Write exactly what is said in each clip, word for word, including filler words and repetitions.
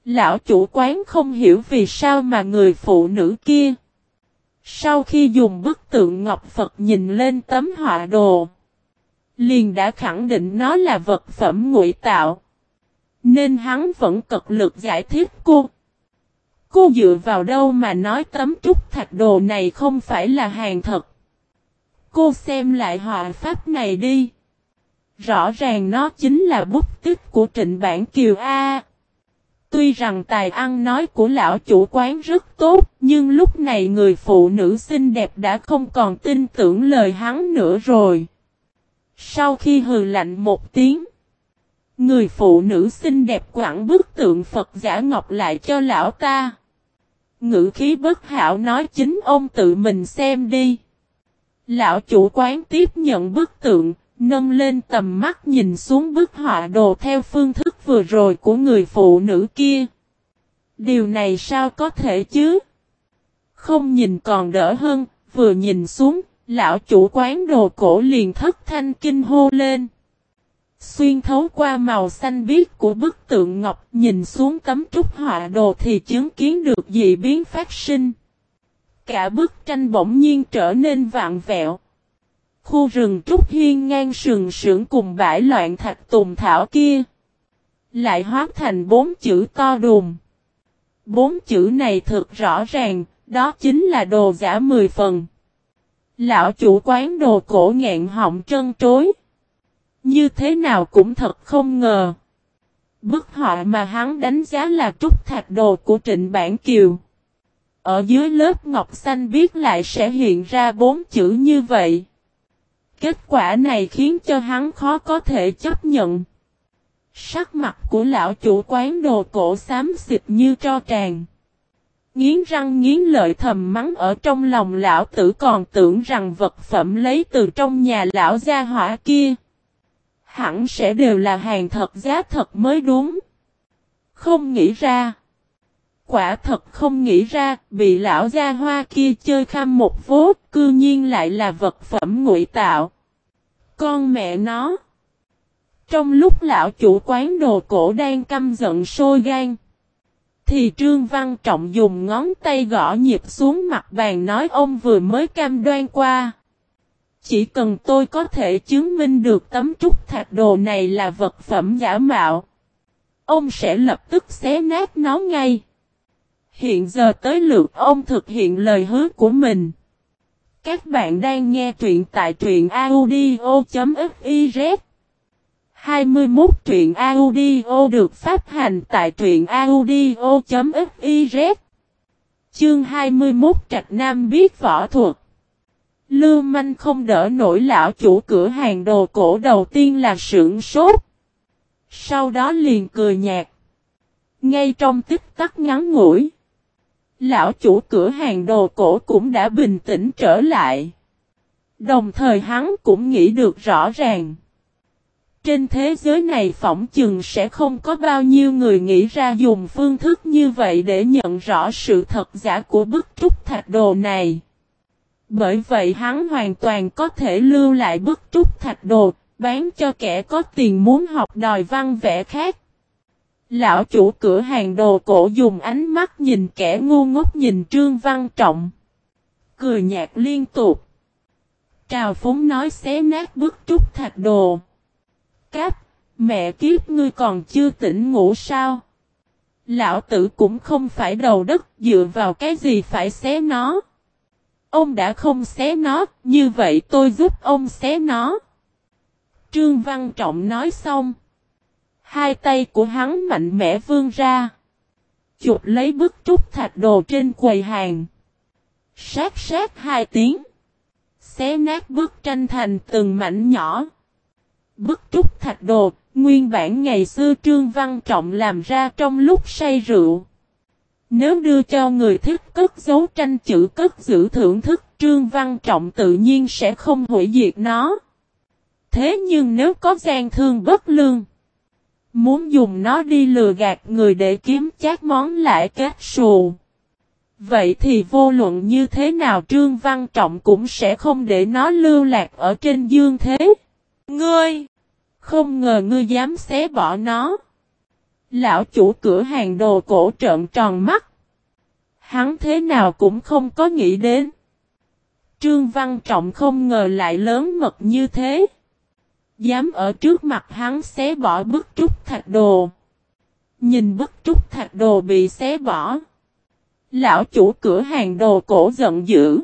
Lão chủ quán không hiểu vì sao mà người phụ nữ kia, sau khi dùng bức tượng Ngọc Phật nhìn lên tấm họa đồ, liền đã khẳng định nó là vật phẩm ngụy tạo. Nên hắn vẫn cật lực giải thích cô. Cô dựa vào đâu mà nói tấm trúc thạch đồ này không phải là hàng thật? Cô xem lại họa pháp này đi. Rõ ràng nó chính là bút tích của Trịnh Bản Kiều A. Tuy rằng tài ăn nói của lão chủ quán rất tốt, nhưng lúc này người phụ nữ xinh đẹp đã không còn tin tưởng lời hắn nữa rồi. Sau khi hừ lạnh một tiếng, người phụ nữ xinh đẹp quẳng bức tượng Phật giả ngọc lại cho lão ta. Ngữ khí bất hảo nói chính ông tự mình xem đi. Lão chủ quán tiếp nhận bức tượng, nâng lên tầm mắt nhìn xuống bức họa đồ theo phương thức vừa rồi của người phụ nữ kia. Điều này sao có thể chứ? Không nhìn còn đỡ hơn, vừa nhìn xuống, lão chủ quán đồ cổ liền thất thanh kinh hô lên. Xuyên thấu qua màu xanh biếc của bức tượng ngọc, nhìn xuống tấm trúc họa đồ thì chứng kiến được dị biến phát sinh. Cả bức tranh bỗng nhiên trở nên vạn vẹo. Khu rừng trúc hiên ngang sừng sững cùng bãi loạn thạch tùng thảo kia, lại hóa thành bốn chữ to đùng. Bốn chữ này thực rõ ràng, đó chính là đồ giả mười phần. Lão chủ quán đồ cổ nghẹn họng trân trối. Như thế nào cũng thật không ngờ. Bức họa mà hắn đánh giá là trúc thạch đồ của Trịnh Bản Kiều, ở dưới lớp ngọc xanh biếc lại sẽ hiện ra bốn chữ như vậy. Kết quả này khiến cho hắn khó có thể chấp nhận. Sắc mặt của lão chủ quán đồ cổ xám xịt như tro tràn. Nghiến răng nghiến lợi thầm mắng ở trong lòng lão tử, còn tưởng rằng vật phẩm lấy từ trong nhà lão gia hỏa kia hẳn sẽ đều là hàng thật giá thật mới đúng. Không nghĩ ra. Quả thật không nghĩ ra, bị lão gia hoa kia chơi khăm một vố, cư nhiên lại là vật phẩm ngụy tạo. Con mẹ nó. Trong lúc lão chủ quán đồ cổ đang căm giận sôi gan, thì Trương Văn Trọng dùng ngón tay gõ nhịp xuống mặt bàn nói ông vừa mới cam đoan qua. Chỉ cần tôi có thể chứng minh được tấm trúc thạch đồ này là vật phẩm giả mạo, ông sẽ lập tức xé nát nó ngay. Hiện giờ tới lượt ông thực hiện lời hứa của mình. Các bạn đang nghe truyện tại truyện audio chấm fiz. hai mươi mốt truyện audio được phát hành tại truyện audio chấm fiz. Chương hai mươi mốt Trạch Nam biết võ thuật. Lưu manh không đỡ nổi lão chủ cửa hàng đồ cổ đầu tiên là sửng sốt. Sau đó liền cười nhạt. Ngay trong tích tắc ngắn ngủi, lão chủ cửa hàng đồ cổ cũng đã bình tĩnh trở lại. Đồng thời hắn cũng nghĩ được rõ ràng. Trên thế giới này phỏng chừng sẽ không có bao nhiêu người nghĩ ra dùng phương thức như vậy để nhận rõ sự thật giả của bức trúc thạch đồ này. Bởi vậy hắn hoàn toàn có thể lưu lại bức trúc thạch đồ, bán cho kẻ có tiền muốn học đòi văn vẽ khác. Lão chủ cửa hàng đồ cổ dùng ánh mắt nhìn kẻ ngu ngốc nhìn Trương Văn Trọng. Cười nhạt liên tục. Trào phúng nói xé nát bức trúc thạch đồ. Cáp, mẹ kiếp ngươi còn chưa tỉnh ngủ sao? Lão tử cũng không phải đầu đất, dựa vào cái gì phải xé nó? Ông đã không xé nó, như vậy tôi giúp ông xé nó. Trương Văn Trọng nói xong, hai tay của hắn mạnh mẽ vươn ra, chụp lấy bức trúc thạch đồ trên quầy hàng. Sát sát hai tiếng, xé nát bức tranh thành từng mảnh nhỏ. Bức trúc thạch đồ, nguyên bản ngày xưa Trương Văn Trọng làm ra trong lúc say rượu. Nếu đưa cho người thích cất giấu tranh chữ cất giữ thưởng thức, Trương Văn Trọng tự nhiên sẽ không hủy diệt nó. Thế nhưng nếu có gian thương bất lương, muốn dùng nó đi lừa gạt người để kiếm chác món lãi kết xù, vậy thì vô luận như thế nào Trương Văn Trọng cũng sẽ không để nó lưu lạc ở trên dương thế. Ngươi! Không ngờ ngươi dám xé bỏ nó. Lão chủ cửa hàng đồ cổ trợn tròn mắt. Hắn thế nào cũng không có nghĩ đến. Trương Văn Trọng không ngờ lại lớn mật như thế. Dám ở trước mặt hắn xé bỏ bức trúc thạch đồ. Nhìn bức trúc thạch đồ bị xé bỏ. Lão chủ cửa hàng đồ cổ giận dữ.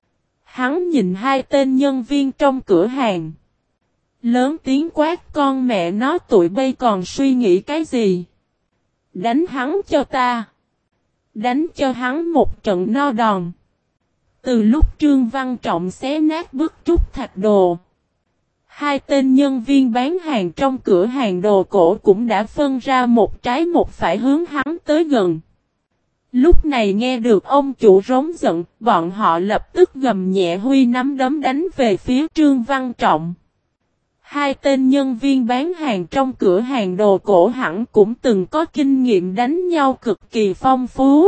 Hắn nhìn hai tên nhân viên trong cửa hàng. Lớn tiếng quát con mẹ nó tụi bay còn suy nghĩ cái gì. Đánh hắn cho ta. Đánh cho hắn một trận no đòn. Từ lúc Trương Văn Trọng xé nát bức trúc thạch đồ. Hai tên nhân viên bán hàng trong cửa hàng đồ cổ cũng đã phân ra một trái một phải hướng hắn tới gần. Lúc này nghe được ông chủ rống giận, bọn họ lập tức gầm nhẹ huy nắm đấm đánh về phía Trương Văn Trọng. Hai tên nhân viên bán hàng trong cửa hàng đồ cổ hẳn cũng từng có kinh nghiệm đánh nhau cực kỳ phong phú.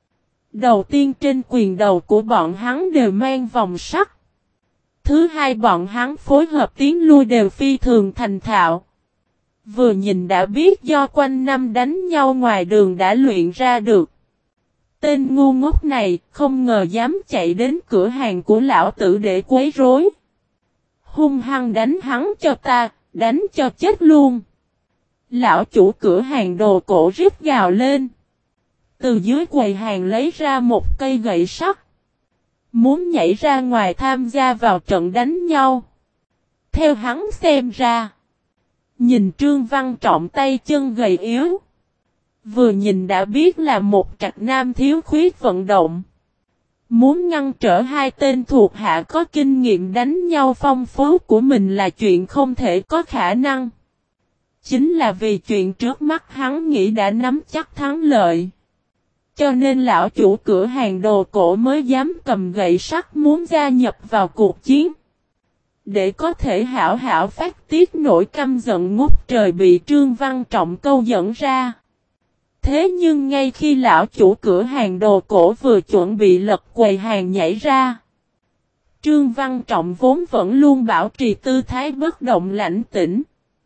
Đầu tiên trên quyền đầu của bọn hắn đều mang vòng sắt. Thứ hai bọn hắn phối hợp tiến lui đều phi thường thành thạo. Vừa nhìn đã biết do quanh năm đánh nhau ngoài đường đã luyện ra được. Tên ngu ngốc này không ngờ dám chạy đến cửa hàng của lão tử để quấy rối. Hung hăng đánh hắn cho ta, đánh cho chết luôn. Lão chủ cửa hàng đồ cổ rít gào lên. Từ dưới quầy hàng lấy ra một cây gậy sắt. Muốn nhảy ra ngoài tham gia vào trận đánh nhau. Theo hắn xem ra. Nhìn Trương Văn Trọng tay chân gầy yếu. Vừa nhìn đã biết là một trạch nam thiếu khuyết vận động. Muốn ngăn trở hai tên thuộc hạ có kinh nghiệm đánh nhau phong phú của mình là chuyện không thể có khả năng. Chính là vì chuyện trước mắt hắn nghĩ đã nắm chắc thắng lợi. Cho nên lão chủ cửa hàng đồ cổ mới dám cầm gậy sắt muốn gia nhập vào cuộc chiến. Để có thể hảo hảo phát tiết nỗi căm giận ngút trời bị Trương Văn Trọng câu dẫn ra. Thế nhưng ngay khi lão chủ cửa hàng đồ cổ vừa chuẩn bị lật quầy hàng nhảy ra. Trương Văn Trọng vốn vẫn luôn bảo trì tư thái bất động lãnh tĩnh.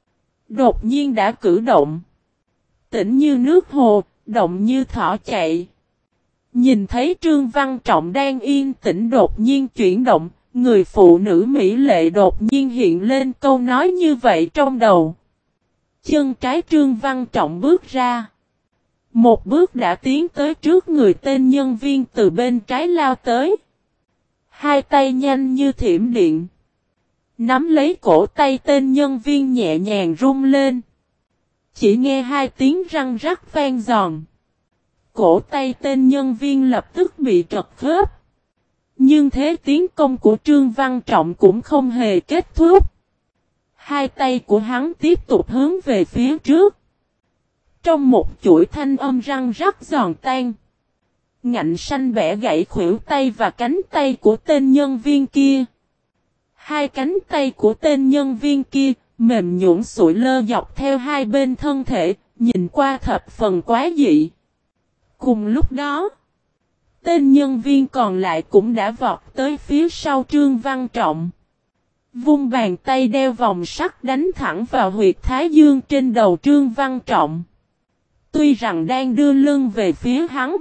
Đột nhiên đã cử động. Tĩnh như nước hồ, động như thỏ chạy. Nhìn thấy Trương Văn Trọng đang yên tĩnh đột nhiên chuyển động, người phụ nữ mỹ lệ đột nhiên hiện lên câu nói như vậy trong đầu. Chân trái Trương Văn Trọng bước ra. Một bước đã tiến tới trước người tên nhân viên từ bên trái lao tới. Hai tay nhanh như thiểm điện. Nắm lấy cổ tay tên nhân viên nhẹ nhàng rung lên. Chỉ nghe hai tiếng răng rắc vang giòn. Cổ tay tên nhân viên lập tức bị trật khớp. Nhưng thế tiến công của Trương Văn Trọng cũng không hề kết thúc. Hai tay của hắn tiếp tục hướng về phía trước. Trong một chuỗi thanh âm răng rắc giòn tan. Ngạnh xanh bẻ gãy khuỷu tay và cánh tay của tên nhân viên kia. Hai cánh tay của tên nhân viên kia mềm nhũn sụi lơ dọc theo hai bên thân thể, nhìn qua thập phần quá dị. Cùng lúc đó, tên nhân viên còn lại cũng đã vọt tới phía sau Trương Văn Trọng. Vung bàn tay đeo vòng sắt đánh thẳng vào huyệt thái dương trên đầu Trương Văn Trọng. Tuy rằng đang đưa lưng về phía hắn.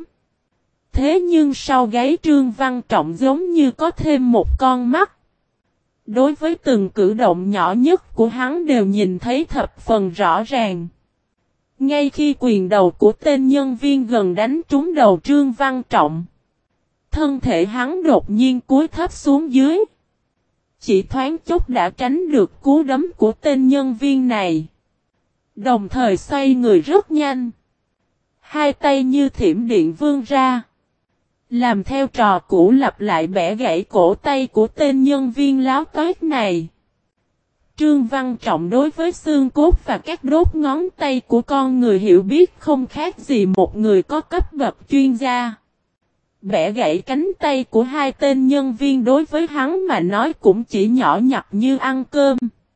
Thế nhưng sau gáy Trương Văn Trọng giống như có thêm một con mắt. Đối với từng cử động nhỏ nhất của hắn đều nhìn thấy thập phần rõ ràng. Ngay khi quyền đầu của tên nhân viên gần đánh trúng đầu Trương Văn Trọng. Thân thể hắn đột nhiên cúi thấp xuống dưới. Chỉ thoáng chốc đã tránh được cú đấm của tên nhân viên này. Đồng thời xoay người rất nhanh. Hai tay như thiểm điện vươn ra. Làm theo trò cũ lặp lại bẻ gãy cổ tay của tên nhân viên láo toét này. Trương Văn Trọng đối với xương cốt và các đốt ngón tay của con người hiểu biết không khác gì một người có cấp bậc chuyên gia. Bẻ gãy cánh tay của hai tên nhân viên đối với hắn mà nói cũng chỉ nhỏ nhặt như ăn cơm.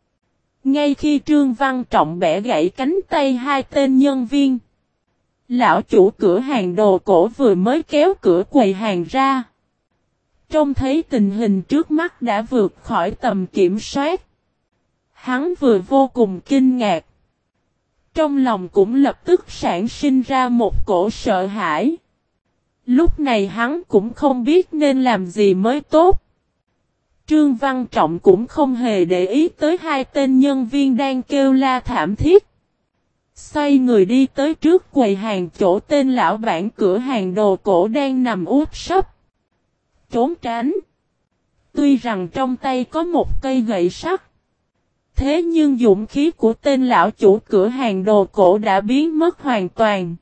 Ngay khi Trương Văn Trọng bẻ gãy cánh tay hai tên nhân viên. Lão chủ cửa hàng đồ cổ vừa mới kéo cửa quầy hàng ra. Trông thấy tình hình trước mắt đã vượt khỏi tầm kiểm soát. Hắn vừa vô cùng kinh ngạc. Trong lòng cũng lập tức sản sinh ra một cổ sợ hãi. Lúc này hắn cũng không biết nên làm gì mới tốt. Trương Văn Trọng cũng không hề để ý tới hai tên nhân viên đang kêu la thảm thiết. Xoay người đi tới trước quầy hàng chỗ tên lão bản cửa hàng đồ cổ đang nằm úp sấp. Trốn tránh. Tuy rằng trong tay có một cây gậy sắt. Thế nhưng dũng khí của tên lão chủ cửa hàng đồ cổ đã biến mất hoàn toàn.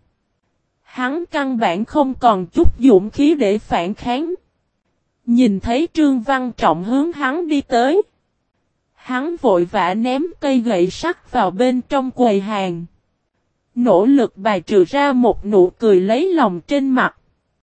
Hắn căn bản không còn chút dũng khí để phản kháng. Nhìn thấy Trương Văn Trọng hướng hắn đi tới. Hắn vội vã ném cây gậy sắt vào bên trong quầy hàng. Nỗ lực bài trừ ra một nụ cười lấy lòng trên mặt.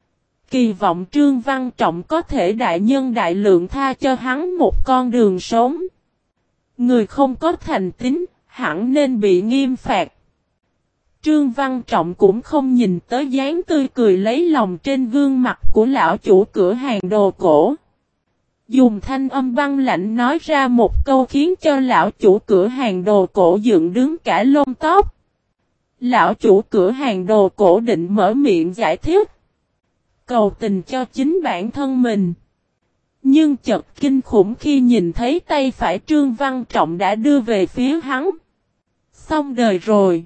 Kỳ vọng Trương Văn Trọng có thể đại nhân đại lượng tha cho hắn một con đường sống. Người không có thành tín, hẳn nên bị nghiêm phạt. Trương Văn Trọng cũng không nhìn tới dáng tươi cười lấy lòng trên gương mặt của lão chủ cửa hàng đồ cổ. Dùng thanh âm băng lạnh nói ra một câu khiến cho lão chủ cửa hàng đồ cổ dựng đứng cả lông tóc. Lão chủ cửa hàng đồ cổ định mở miệng giải thích. Cầu tình cho chính bản thân mình. Nhưng chợt kinh khủng khi nhìn thấy tay phải Trương Văn Trọng đã đưa về phía hắn. Xong đời rồi.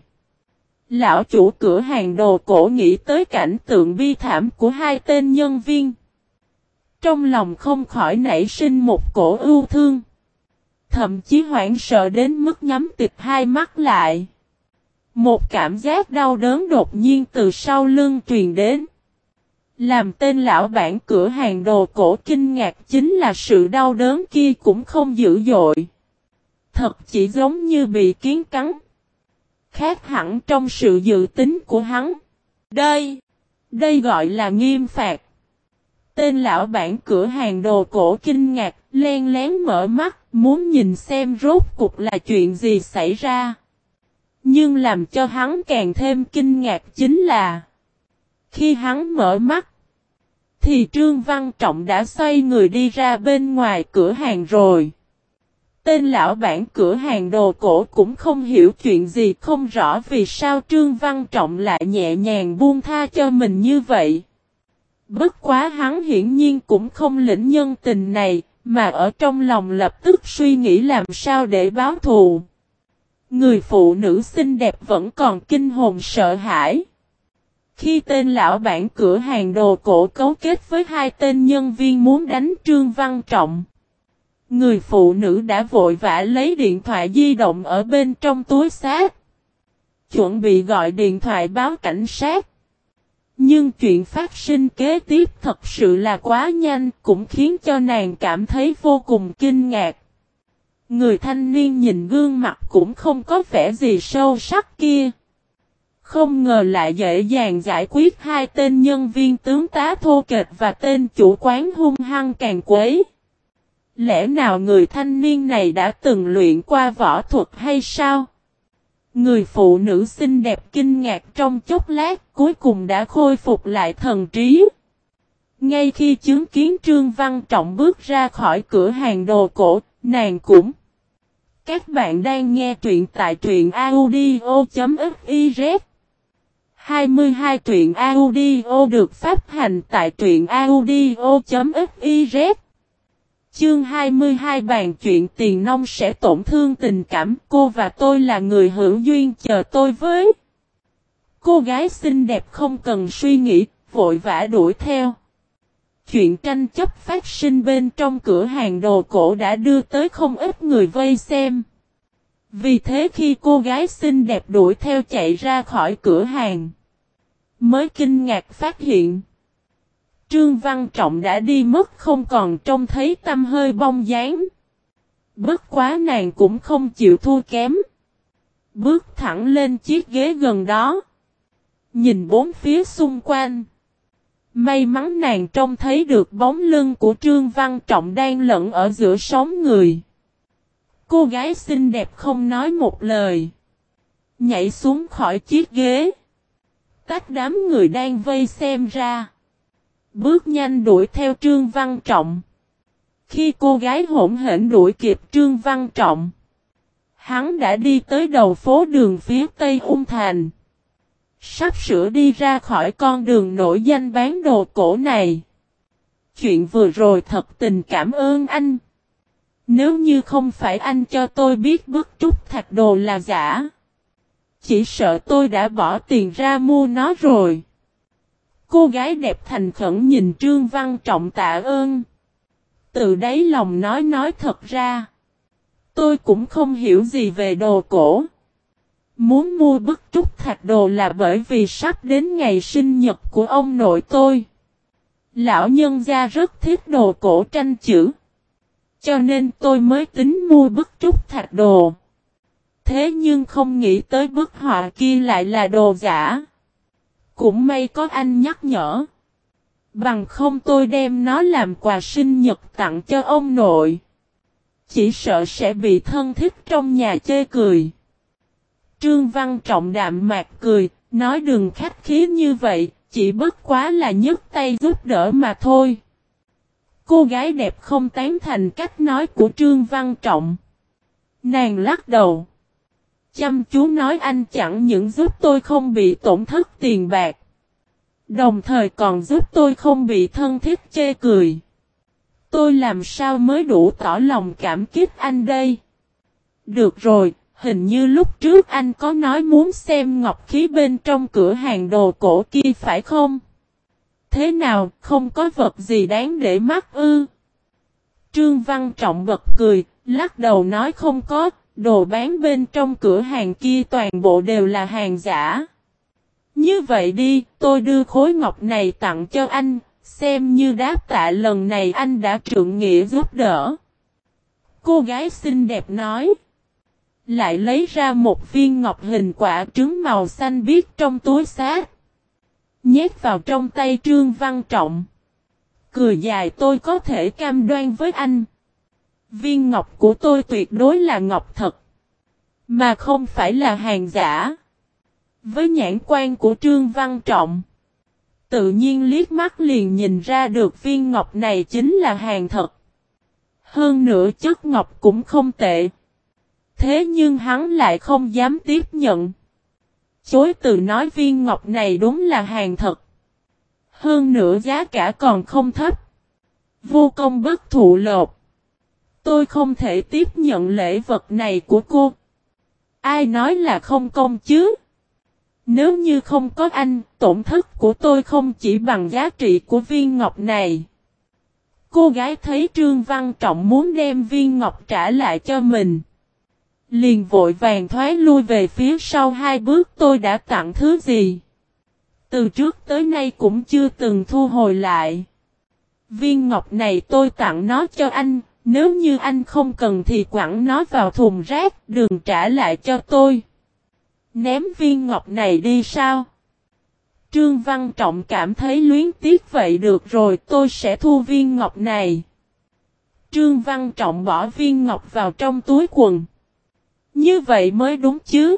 Lão chủ cửa hàng đồ cổ nghĩ tới cảnh tượng bi thảm của hai tên nhân viên. Trong lòng không khỏi nảy sinh một cổ ưu thương. Thậm chí hoảng sợ đến mức nhắm tịt hai mắt lại. Một cảm giác đau đớn đột nhiên từ sau lưng truyền đến. Làm tên lão bản cửa hàng đồ cổ kinh ngạc chính là sự đau đớn kia cũng không dữ dội. Thật chỉ giống như bị kiến cắn. Khác hẳn trong sự dự tính của hắn. Đây, đây gọi là nghiêm phạt. Tên lão bản cửa hàng đồ cổ kinh ngạc, len lén mở mắt, muốn nhìn xem rốt cuộc là chuyện gì xảy ra. Nhưng làm cho hắn càng thêm kinh ngạc chính là khi hắn mở mắt thì Trương Văn Trọng đã xoay người đi ra bên ngoài cửa hàng rồi. Tên lão bản cửa hàng đồ cổ cũng không hiểu chuyện gì, không rõ vì sao Trương Văn Trọng lại nhẹ nhàng buông tha cho mình như vậy. Bất quá hắn hiển nhiên cũng không lĩnh nhân tình này, mà ở trong lòng lập tức suy nghĩ làm sao để báo thù. Người phụ nữ xinh đẹp vẫn còn kinh hồn sợ hãi. Khi tên lão bản cửa hàng đồ cổ cấu kết với hai tên nhân viên muốn đánh Trương Văn Trọng, người phụ nữ đã vội vã lấy điện thoại di động ở bên trong túi xách, chuẩn bị gọi điện thoại báo cảnh sát. Nhưng chuyện phát sinh kế tiếp thật sự là quá nhanh, cũng khiến cho nàng cảm thấy vô cùng kinh ngạc. Người thanh niên nhìn gương mặt cũng không có vẻ gì sâu sắc kia. Không ngờ lại dễ dàng giải quyết hai tên nhân viên tướng tá thô kệch và tên chủ quán hung hăng càng quấy. Lẽ nào người thanh niên này đã từng luyện qua võ thuật hay sao? Người phụ nữ xinh đẹp kinh ngạc trong chốc lát, cuối cùng đã khôi phục lại thần trí. Ngay khi chứng kiến Trương Văn Trọng bước ra khỏi cửa hàng đồ cổ, nàng cũng. Các bạn đang nghe truyện tại truyện audio.fiz. hai mươi hai truyện audio được phát hành tại truyện audio.fiz. Chương hai mươi hai bàn chuyện tiền nong sẽ tổn thương tình cảm, cô và tôi là người hữu duyên, chờ tôi với. Cô gái xinh đẹp không cần suy nghĩ, vội vã đuổi theo. Chuyện tranh chấp phát sinh bên trong cửa hàng đồ cổ đã đưa tới không ít người vây xem. Vì thế khi cô gái xinh đẹp đuổi theo chạy ra khỏi cửa hàng, mới kinh ngạc phát hiện Trương Văn Trọng đã đi mất, không còn trông thấy tăm hơi bóng dáng. Bất quá nàng cũng không chịu thua kém. Bước thẳng lên chiếc ghế gần đó. Nhìn bốn phía xung quanh. May mắn nàng trông thấy được bóng lưng của Trương Văn Trọng đang lẫn ở giữa sóng người. Cô gái xinh đẹp không nói một lời. Nhảy xuống khỏi chiếc ghế. Tách đám người đang vây xem ra. Bước nhanh đuổi theo Trương Văn Trọng. Khi cô gái hỗn hển đuổi kịp Trương Văn Trọng, Hắn đã đi tới đầu phố đường phía tây Ung Thành. Sắp sửa đi ra khỏi con đường nổi danh bán đồ cổ này. Chuyện vừa rồi thật tình cảm ơn anh. Nếu như không phải anh cho tôi biết bức trúc thạch đồ là giả, chỉ sợ tôi đã bỏ tiền ra mua nó rồi. Cô gái đẹp thành khẩn nhìn Trương Văn Trọng tạ ơn. Từ đáy lòng nói nói thật ra, tôi cũng không hiểu gì về đồ cổ. Muốn mua bức trúc thạch đồ là bởi vì sắp đến ngày sinh nhật của ông nội tôi. Lão nhân gia rất thích đồ cổ tranh chữ, cho nên tôi mới tính mua bức trúc thạch đồ. Thế nhưng không nghĩ tới bức họa kia lại là đồ giả. Cũng may có anh nhắc nhở. Bằng không tôi đem nó làm quà sinh nhật tặng cho ông nội, chỉ sợ sẽ bị thân thích trong nhà chê cười. Trương Văn Trọng đạm mạc cười, nói đừng khách khí như vậy, chỉ bất quá là nhấc tay giúp đỡ mà thôi. Cô gái đẹp không tán thành cách nói của Trương Văn Trọng. Nàng lắc đầu, chăm chú nói anh chẳng những giúp tôi không bị tổn thất tiền bạc, đồng thời còn giúp tôi không bị thân thiết chê cười. Tôi làm sao mới đủ tỏ lòng cảm kích anh đây? Được rồi, hình như lúc trước anh có nói muốn xem ngọc khí bên trong cửa hàng đồ cổ kia phải không? Thế nào, không có vật gì đáng để mắt ư? Trương Văn Trọng bật cười, lắc đầu nói không có, đồ bán bên trong cửa hàng kia toàn bộ đều là hàng giả. Như vậy đi, tôi đưa khối ngọc này tặng cho anh, xem như đáp tạ lần này anh đã trượng nghĩa giúp đỡ. Cô gái xinh đẹp nói. Lại lấy ra một viên ngọc hình quả trứng màu xanh biếc trong túi xách, nhét vào trong tay Trương Văn Trọng. Cười dài, tôi có thể cam đoan với anh, viên ngọc của tôi tuyệt đối là ngọc thật, mà không phải là hàng giả. Với nhãn quan của Trương Văn Trọng, tự nhiên liếc mắt liền nhìn ra được viên ngọc này chính là hàng thật. Hơn nữa chất ngọc cũng không tệ. Thế nhưng hắn lại không dám tiếp nhận. Chối từ nói viên ngọc này đúng là hàng thật. Hơn nữa giá cả còn không thấp. Vô công bất thụ lộc. Tôi không thể tiếp nhận lễ vật này của cô. Ai nói là không công chứ? Nếu như không có anh, tổn thất của tôi không chỉ bằng giá trị của viên ngọc này. Cô gái thấy Trương Văn Trọng muốn đem viên ngọc trả lại cho mình, liền vội vàng thoái lui về phía sau hai bước. Tôi đã tặng thứ gì? Từ trước tới nay cũng chưa từng thu hồi lại. Viên ngọc này tôi tặng nó cho anh, nếu như anh không cần thì quẳng nó vào thùng rác, đừng trả lại cho tôi. Ném viên ngọc này đi sao? Trương Văn Trọng cảm thấy luyến tiếc, vậy được rồi, tôi sẽ thu viên ngọc này. Trương Văn Trọng bỏ viên ngọc vào trong túi quần. Như vậy mới đúng chứ?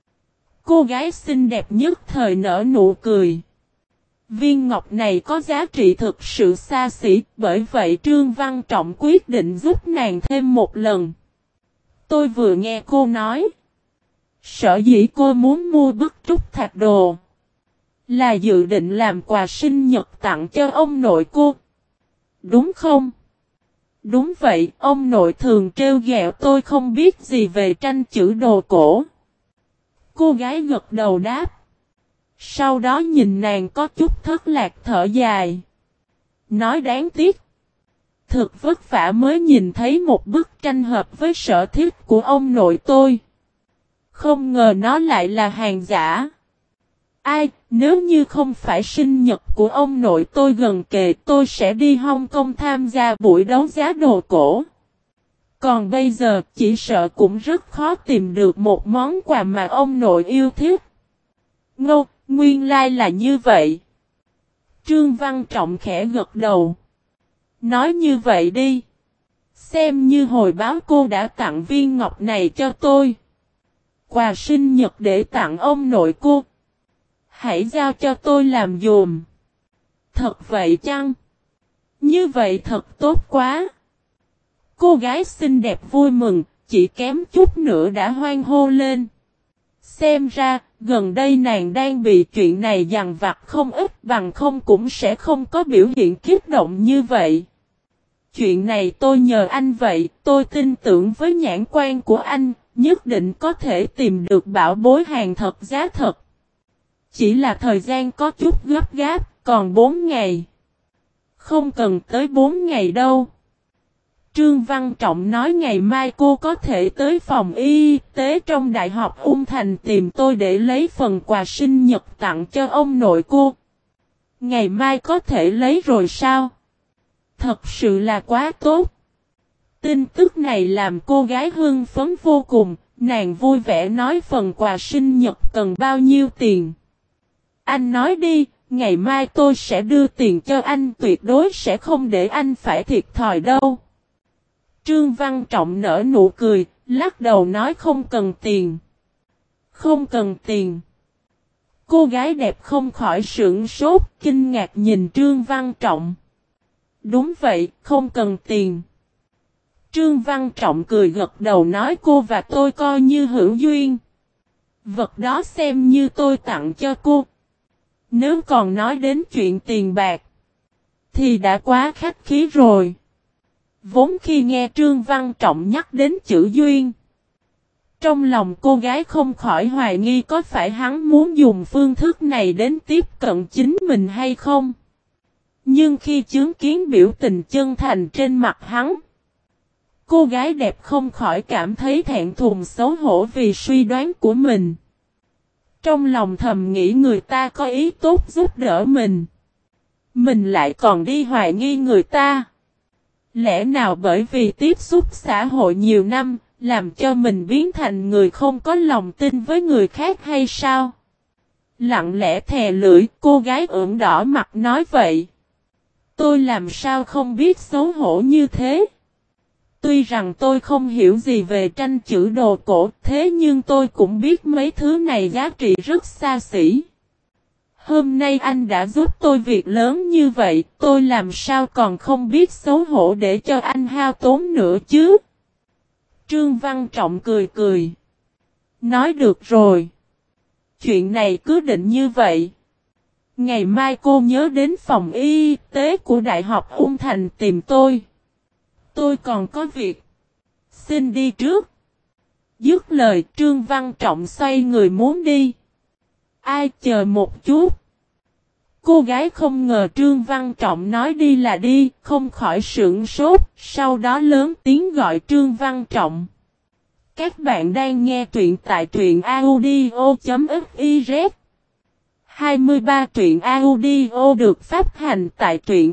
Cô gái xinh đẹp nhất thời nở nụ cười. Viên ngọc này có giá trị thực sự xa xỉ, bởi vậy Trương Văn Trọng quyết định giúp nàng thêm một lần. Tôi vừa nghe cô nói, sở dĩ cô muốn mua bức trúc thạch đồ là dự định làm quà sinh nhật tặng cho ông nội cô, đúng không? Đúng vậy, ông nội thường trêu ghẹo tôi không biết gì về tranh chữ đồ cổ. Cô gái gật đầu đáp. Sau đó nhìn nàng có chút thất lạc thở dài. Nói đáng tiếc. Thực vất vả mới nhìn thấy một bức tranh hợp với sở thích của ông nội tôi. Không ngờ nó lại là hàng giả. Ai, nếu như không phải sinh nhật của ông nội tôi gần kề, tôi sẽ đi Hong Kong tham gia buổi đấu giá đồ cổ. Còn bây giờ chỉ sợ cũng rất khó tìm được một món quà mà ông nội yêu thích. Ngô, nguyên lai là như vậy. Trương Văn Trọng khẽ gật đầu. Nói như vậy đi. Xem như hồi báo cô đã tặng viên ngọc này cho tôi. Quà sinh nhật để tặng ông nội cô. Hãy giao cho tôi làm dùm. Thật vậy chăng? Như vậy thật tốt quá. Cô gái xinh đẹp vui mừng, chỉ kém chút nữa đã hoan hô lên. Xem ra, gần đây nàng đang bị chuyện này dằn vặt không ít, bằng không cũng sẽ không có biểu hiện kích động như vậy. Chuyện này tôi nhờ anh vậy, tôi tin tưởng với nhãn quan của anh, nhất định có thể tìm được bảo bối hàng thật giá thật. Chỉ là thời gian có chút gấp gáp, còn bốn ngày. Không cần tới bốn ngày đâu. Trương Văn Trọng nói ngày mai cô có thể tới phòng y tế trong Đại học Ung Thành tìm tôi để lấy phần quà sinh nhật tặng cho ông nội cô. Ngày mai có thể lấy rồi sao? Thật sự là quá tốt. Tin tức này làm cô gái hưng phấn vô cùng, nàng vui vẻ nói phần quà sinh nhật cần bao nhiêu tiền. Anh nói đi, ngày mai tôi sẽ đưa tiền cho anh, tuyệt đối sẽ không để anh phải thiệt thòi đâu. Trương Văn Trọng nở nụ cười, lắc đầu nói không cần tiền. Không cần tiền. Cô gái đẹp không khỏi sửng sốt, kinh ngạc nhìn Trương Văn Trọng. Đúng vậy, không cần tiền. Trương Văn Trọng cười gật đầu nói cô và tôi coi như hữu duyên. Vật đó xem như tôi tặng cho cô. Nếu còn nói đến chuyện tiền bạc, thì đã quá khách khí rồi. Vốn khi nghe Trương Văn Trọng nhắc đến chữ duyên, trong lòng cô gái không khỏi hoài nghi có phải hắn muốn dùng phương thức này đến tiếp cận chính mình hay không. Nhưng khi chứng kiến biểu tình chân thành trên mặt hắn, cô gái đẹp không khỏi cảm thấy thẹn thùng xấu hổ vì suy đoán của mình. Trong lòng thầm nghĩ người ta có ý tốt giúp đỡ mình, mình lại còn đi hoài nghi người ta. Lẽ nào bởi vì tiếp xúc xã hội nhiều năm, làm cho mình biến thành người không có lòng tin với người khác hay sao? Lặng lẽ thè lưỡi, cô gái ửng đỏ mặt nói vậy. Tôi làm sao không biết xấu hổ như thế? Tuy rằng tôi không hiểu gì về tranh chữ đồ cổ, thế nhưng tôi cũng biết mấy thứ này giá trị rất xa xỉ. Hôm nay anh đã giúp tôi việc lớn như vậy, tôi làm sao còn không biết xấu hổ để cho anh hao tốn nữa chứ? Trương Văn Trọng cười cười. Nói được rồi. Chuyện này cứ định như vậy. Ngày mai cô nhớ đến phòng y tế của Đại học Ung Thành tìm tôi. Tôi còn có việc. Xin đi trước. Dứt lời Trương Văn Trọng xoay người muốn đi. Ai chờ một chút. Cô gái không ngờ Trương Văn Trọng nói đi là đi, không khỏi sửng sốt, sau đó lớn tiếng gọi Trương Văn Trọng. Các bạn đang nghe truyện tại truyện audio.fiz. hai mươi ba truyện audio được phát hành tại truyện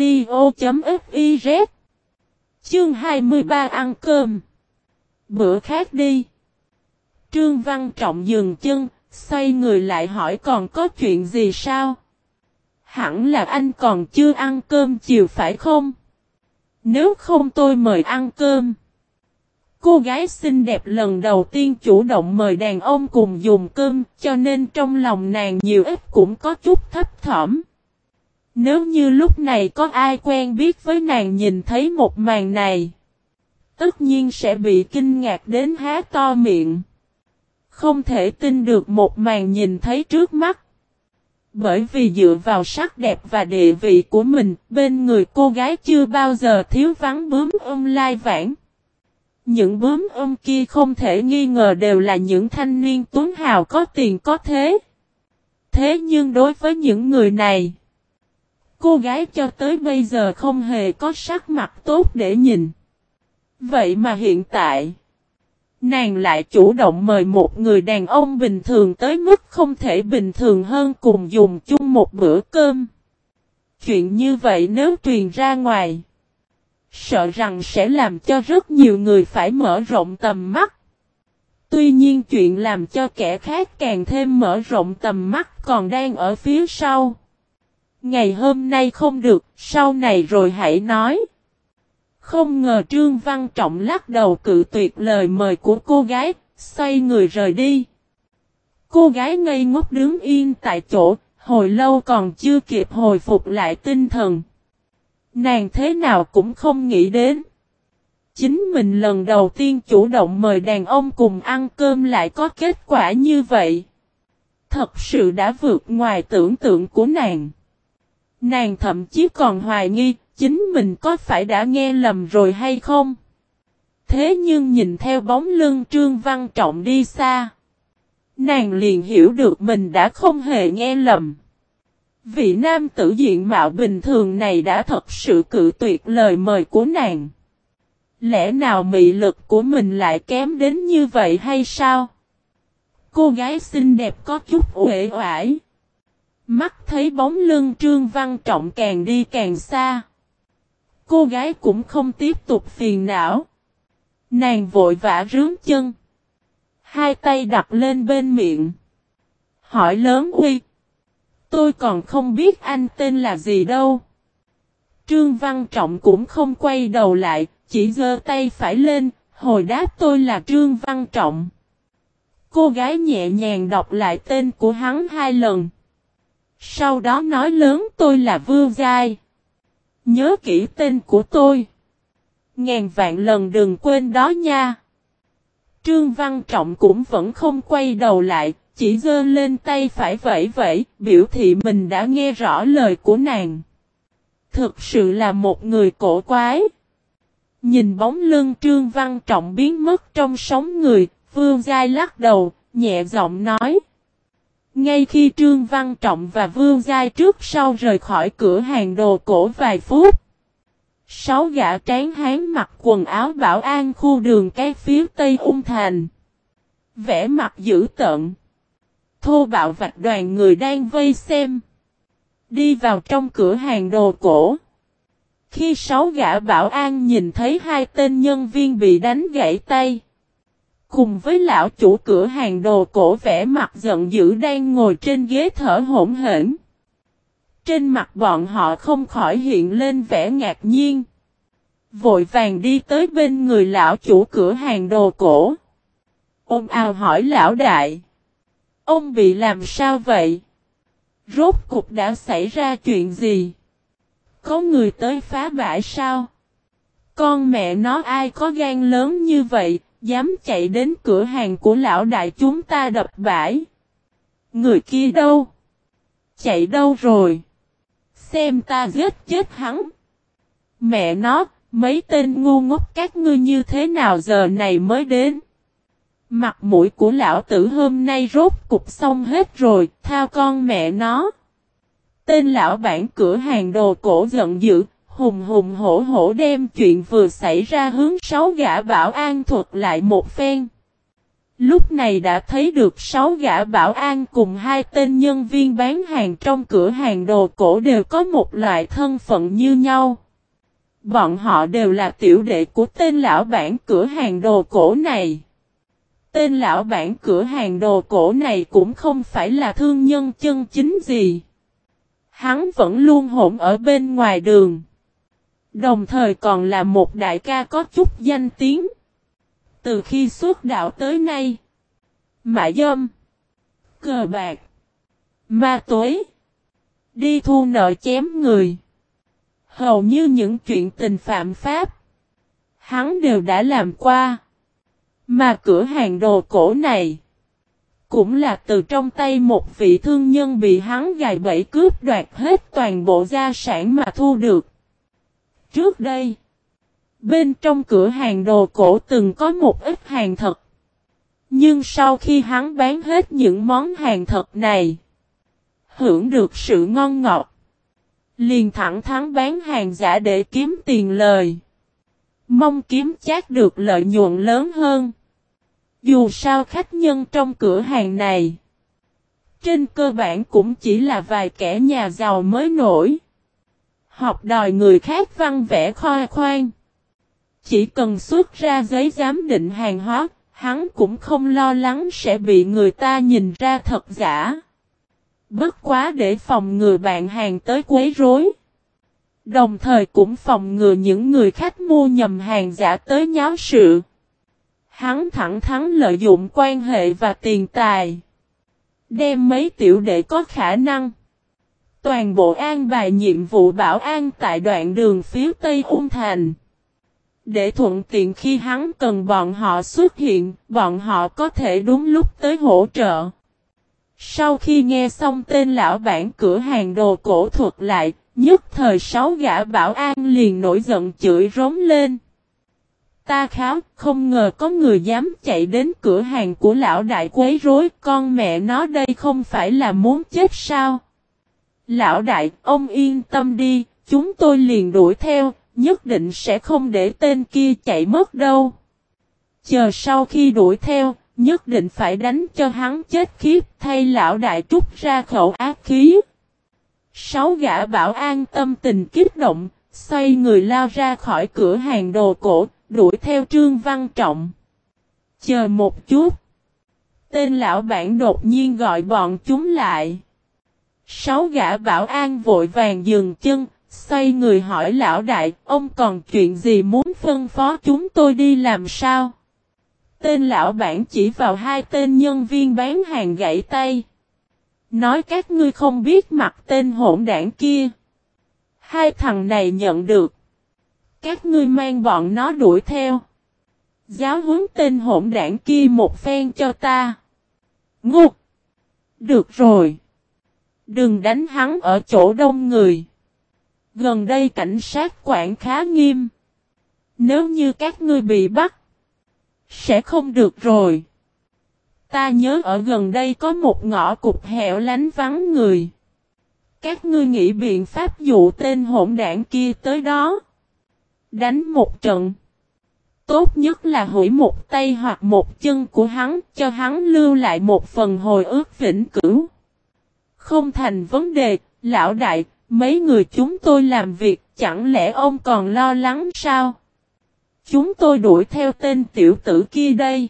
audio.fiz. Chương hai mươi ba ăn cơm. Bữa khác đi. Trương Văn Trọng dừng chân, xoay người lại hỏi còn có chuyện gì sao? Hẳn là anh còn chưa ăn cơm chiều phải không? Nếu không tôi mời ăn cơm. Cô gái xinh đẹp lần đầu tiên chủ động mời đàn ông cùng dùng cơm, cho nên trong lòng nàng nhiều ít cũng có chút thấp thỏm. Nếu như lúc này có ai quen biết với nàng nhìn thấy một màn này, tất nhiên sẽ bị kinh ngạc đến há to miệng. Không thể tin được một màn nhìn thấy trước mắt. Bởi vì dựa vào sắc đẹp và địa vị của mình, bên người cô gái chưa bao giờ thiếu vắng bướm ôm lai vãng. Những bướm ôm kia không thể nghi ngờ đều là những thanh niên tuấn hào có tiền có thế. Thế nhưng đối với những người này, cô gái cho tới bây giờ không hề có sắc mặt tốt để nhìn. Vậy mà hiện tại, nàng lại chủ động mời một người đàn ông bình thường tới mức không thể bình thường hơn cùng dùng chung một bữa cơm. Chuyện như vậy nếu truyền ra ngoài, sợ rằng sẽ làm cho rất nhiều người phải mở rộng tầm mắt. Tuy nhiên chuyện làm cho kẻ khác càng thêm mở rộng tầm mắt còn đang ở phía sau. Ngày hôm nay không được, sau này rồi hãy nói. Không ngờ Trương Văn Trọng lắc đầu cự tuyệt lời mời của cô gái, xoay người rời đi. Cô gái ngây ngốc đứng yên tại chỗ, hồi lâu còn chưa kịp hồi phục lại tinh thần. Nàng thế nào cũng không nghĩ đến. Chính mình lần đầu tiên chủ động mời đàn ông cùng ăn cơm lại có kết quả như vậy. Thật sự đã vượt ngoài tưởng tượng của nàng. Nàng thậm chí còn hoài nghi chính mình có phải đã nghe lầm rồi hay không. Thế nhưng nhìn theo bóng lưng Trương Văn Trọng đi xa, nàng liền hiểu được mình đã không hề nghe lầm. Vị nam tử diện mạo bình thường này đã thật sự cự tuyệt lời mời của nàng. Lẽ nào mị lực của mình lại kém đến như vậy hay sao? Cô gái xinh đẹp có chút uể oải. Mắt thấy bóng lưng Trương Văn Trọng càng đi càng xa. Cô gái cũng không tiếp tục phiền não. Nàng vội vã rướn chân. Hai tay đặt lên bên miệng. Hỏi lớn uy. Tôi còn không biết anh tên là gì đâu. Trương Văn Trọng cũng không quay đầu lại, chỉ giơ tay phải lên, hồi đáp tôi là Trương Văn Trọng. Cô gái nhẹ nhàng đọc lại tên của hắn hai lần. Sau đó nói lớn tôi là Vương Giai. Nhớ kỹ tên của tôi. Ngàn vạn lần đừng quên đó nha. Trương Văn Trọng cũng vẫn không quay đầu lại, chỉ giơ lên tay phải vẫy vẫy, biểu thị mình đã nghe rõ lời của nàng. Thực sự là một người cổ quái. Nhìn bóng lưng Trương Văn Trọng biến mất trong sóng người, Vương Giai lắc đầu, nhẹ giọng nói. Ngay khi Trương Văn Trọng và Vương Giai trước sau rời khỏi cửa hàng đồ cổ vài phút, sáu gã tráng hán mặc quần áo bảo an khu đường cái phía tây Ung Thành. Vẻ mặt dữ tợn. Thô bạo vạch đoàn người đang vây xem. Đi vào trong cửa hàng đồ cổ. Khi sáu gã bảo an nhìn thấy hai tên nhân viên bị đánh gãy tay. Cùng với lão chủ cửa hàng đồ cổ vẻ mặt giận dữ đang ngồi trên ghế thở hổn hển. Trên mặt bọn họ không khỏi hiện lên vẻ ngạc nhiên. Vội vàng đi tới bên người lão chủ cửa hàng đồ cổ. Ôm ào hỏi lão đại. Ông bị làm sao vậy? Rốt cục đã xảy ra chuyện gì? Có người tới phá bãi sao? Con mẹ nó ai có gan lớn như vậy, dám chạy đến cửa hàng của lão đại chúng ta đập bãi? Người kia đâu? Chạy đâu rồi? Xem ta giết chết hắn. Mẹ nó, mấy tên ngu ngốc các ngươi như thế nào giờ này mới đến? Mặt mũi của lão tử hôm nay rốt cục xong hết rồi, thao con mẹ nó. Tên lão bản cửa hàng đồ cổ giận dữ, hùng hùng hổ hổ đem chuyện vừa xảy ra hướng sáu gã bảo an thuật lại một phen. Lúc này đã thấy được sáu gã bảo an cùng hai tên nhân viên bán hàng trong cửa hàng đồ cổ đều có một loại thân phận như nhau. Bọn họ đều là tiểu đệ của tên lão bản cửa hàng đồ cổ này. Tên lão bản cửa hàng đồ cổ này cũng không phải là thương nhân chân chính gì. Hắn vẫn luôn hỗn ở bên ngoài đường. Đồng thời còn là một đại ca có chút danh tiếng. Từ khi xuất đạo tới nay, mại dâm, cờ bạc, ma túy, đi thu nợ chém người. Hầu như những chuyện tình phạm pháp, hắn đều đã làm qua. Mà cửa hàng đồ cổ này, cũng là từ trong tay một vị thương nhân bị hắn gài bẫy cướp đoạt hết toàn bộ gia sản mà thu được. Trước đây, bên trong cửa hàng đồ cổ từng có một ít hàng thật. Nhưng sau khi hắn bán hết những món hàng thật này, hưởng được sự ngon ngọt, liền thẳng thắn bán hàng giả để kiếm tiền lời. Mong kiếm chác được lợi nhuận lớn hơn. Dù sao khách nhân trong cửa hàng này, trên cơ bản cũng chỉ là vài kẻ nhà giàu mới nổi. Học đòi người khác văn vẽ khoe khoang. Chỉ cần xuất ra giấy giám định hàng hóa, hắn cũng không lo lắng sẽ bị người ta nhìn ra thật giả. Bất quá để phòng ngừa bạn hàng tới quấy rối. Đồng thời cũng phòng ngừa những người khách mua nhầm hàng giả tới nháo sự. Hắn thẳng thắn lợi dụng quan hệ và tiền tài. Đem mấy tiểu đệ có khả năng. Toàn bộ an bài nhiệm vụ bảo an tại đoạn đường phía Tây Ung Thành. Để thuận tiện khi hắn cần bọn họ xuất hiện, bọn họ có thể đúng lúc tới hỗ trợ. Sau khi nghe xong tên lão bản cửa hàng đồ cổ thuật lại, nhất thời sáu gã bảo an liền nổi giận chửi rống lên. Ta kháo, không ngờ có người dám chạy đến cửa hàng của lão đại quấy rối, con mẹ nó đây không phải là muốn chết sao? Lão đại, ông yên tâm đi, chúng tôi liền đuổi theo, nhất định sẽ không để tên kia chạy mất đâu. Chờ sau khi đuổi theo, nhất định phải đánh cho hắn chết khiếp, thay lão đại trút ra khẩu ác khí. Sáu gã bảo an tâm tình kích động, xoay người lao ra khỏi cửa hàng đồ cổ, đuổi theo Trương Văn Trọng. Chờ một chút. Tên lão bản đột nhiên gọi bọn chúng lại. Sáu gã bảo an vội vàng dừng chân, xoay người hỏi lão đại, ông còn chuyện gì muốn phân phó chúng tôi đi làm sao? Tên lão bản chỉ vào hai tên nhân viên bán hàng gãy tay. Nói các ngươi không biết mặt tên hỗn đảng kia. Hai thằng này nhận được. Các ngươi mang bọn nó đuổi theo. Giáo huấn tên hỗn đảng kia một phen cho ta. Ngục! Được rồi. Đừng đánh hắn ở chỗ đông người. Gần đây cảnh sát quản khá nghiêm. Nếu như các ngươi bị bắt, sẽ không được rồi. Ta nhớ ở gần đây có một ngõ cụt hẻo lánh vắng người. Các ngươi nghĩ biện pháp dụ tên hỗn đảng kia tới đó. Đánh một trận. Tốt nhất là hủy một tay hoặc một chân của hắn, cho hắn lưu lại một phần hồi ức vĩnh cửu. Không thành vấn đề, lão đại, mấy người chúng tôi làm việc, chẳng lẽ ông còn lo lắng sao? Chúng tôi đuổi theo tên tiểu tử kia đây.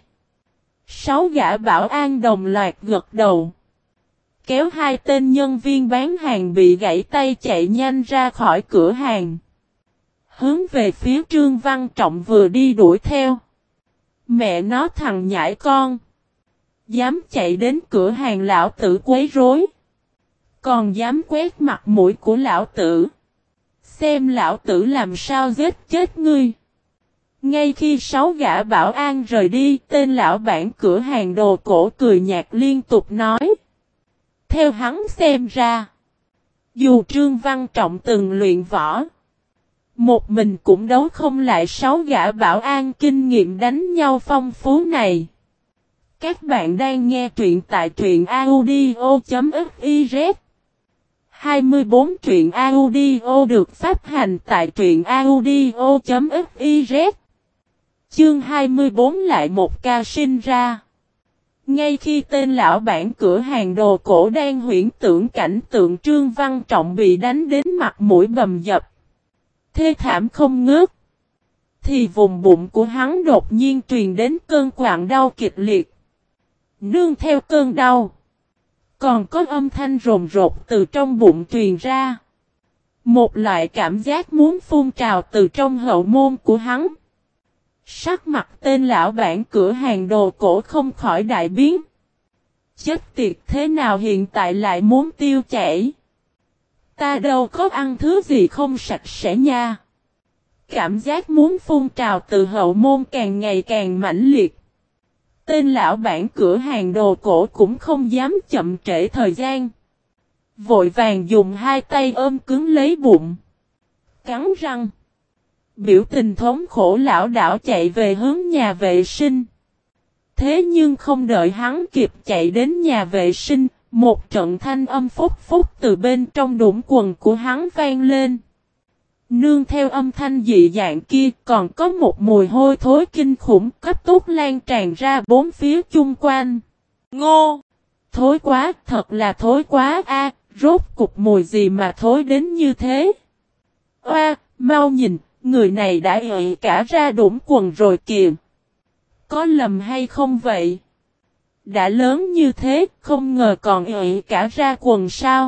Sáu gã bảo an đồng loạt gật đầu. Kéo hai tên nhân viên bán hàng bị gãy tay chạy nhanh ra khỏi cửa hàng. Hướng về phía Trương Văn Trọng vừa đi đuổi theo. Mẹ nó thằng nhãi con. Dám chạy đến cửa hàng lão tử quấy rối. Còn dám quét mặt mũi của lão tử. Xem lão tử làm sao giết chết ngươi. Ngay khi sáu gã bảo an rời đi, tên lão bản cửa hàng đồ cổ cười nhạt liên tục nói. Theo hắn xem ra, dù Trương Văn Trọng từng luyện võ, một mình cũng đấu không lại sáu gã bảo an kinh nghiệm đánh nhau phong phú này. Các bạn đang nghe truyện tại truyện audio.fiz. hai mươi bốn truyện audio được phát hành tại truyện audio.fiz. Chương hai mươi bốn lại một ca sinh ra. Ngay khi tên lão bản cửa hàng đồ cổ đang huyễn tưởng cảnh tượng Trương Văn Trọng bị đánh đến mặt mũi bầm dập, thê thảm không ngớt, thì vùng bụng của hắn đột nhiên truyền đến cơn quặn đau kịch liệt. Nương theo cơn đau, còn có âm thanh rồn rột từ trong bụng truyền ra. Một loại cảm giác muốn phun trào từ trong hậu môn của hắn. Sắc mặt tên lão bản cửa hàng đồ cổ không khỏi đại biến. Chết tiệt, thế nào hiện tại lại muốn tiêu chảy? Ta đâu có ăn thứ gì không sạch sẽ nha. Cảm giác muốn phun trào từ hậu môn càng ngày càng mãnh liệt. Tên lão bản cửa hàng đồ cổ cũng không dám chậm trễ thời gian. Vội vàng dùng hai tay ôm cứng lấy bụng. Cắn răng. Biểu tình thống khổ lão đảo chạy về hướng nhà vệ sinh. Thế nhưng không đợi hắn kịp chạy đến nhà vệ sinh, một trận thanh âm phúc phúc từ bên trong đũng quần của hắn vang lên. Nương theo âm thanh dị dạng kia còn có một mùi hôi thối kinh khủng cấp tốc lan tràn ra bốn phía chung quanh. Ngô! Thối quá, thật là thối quá a, rốt cục mùi gì mà thối đến như thế? Oa, mau nhìn, người này đã ị cả ra đũng quần rồi kìa. Có lầm hay không vậy? Đã lớn như thế, không ngờ còn ị cả ra quần sao?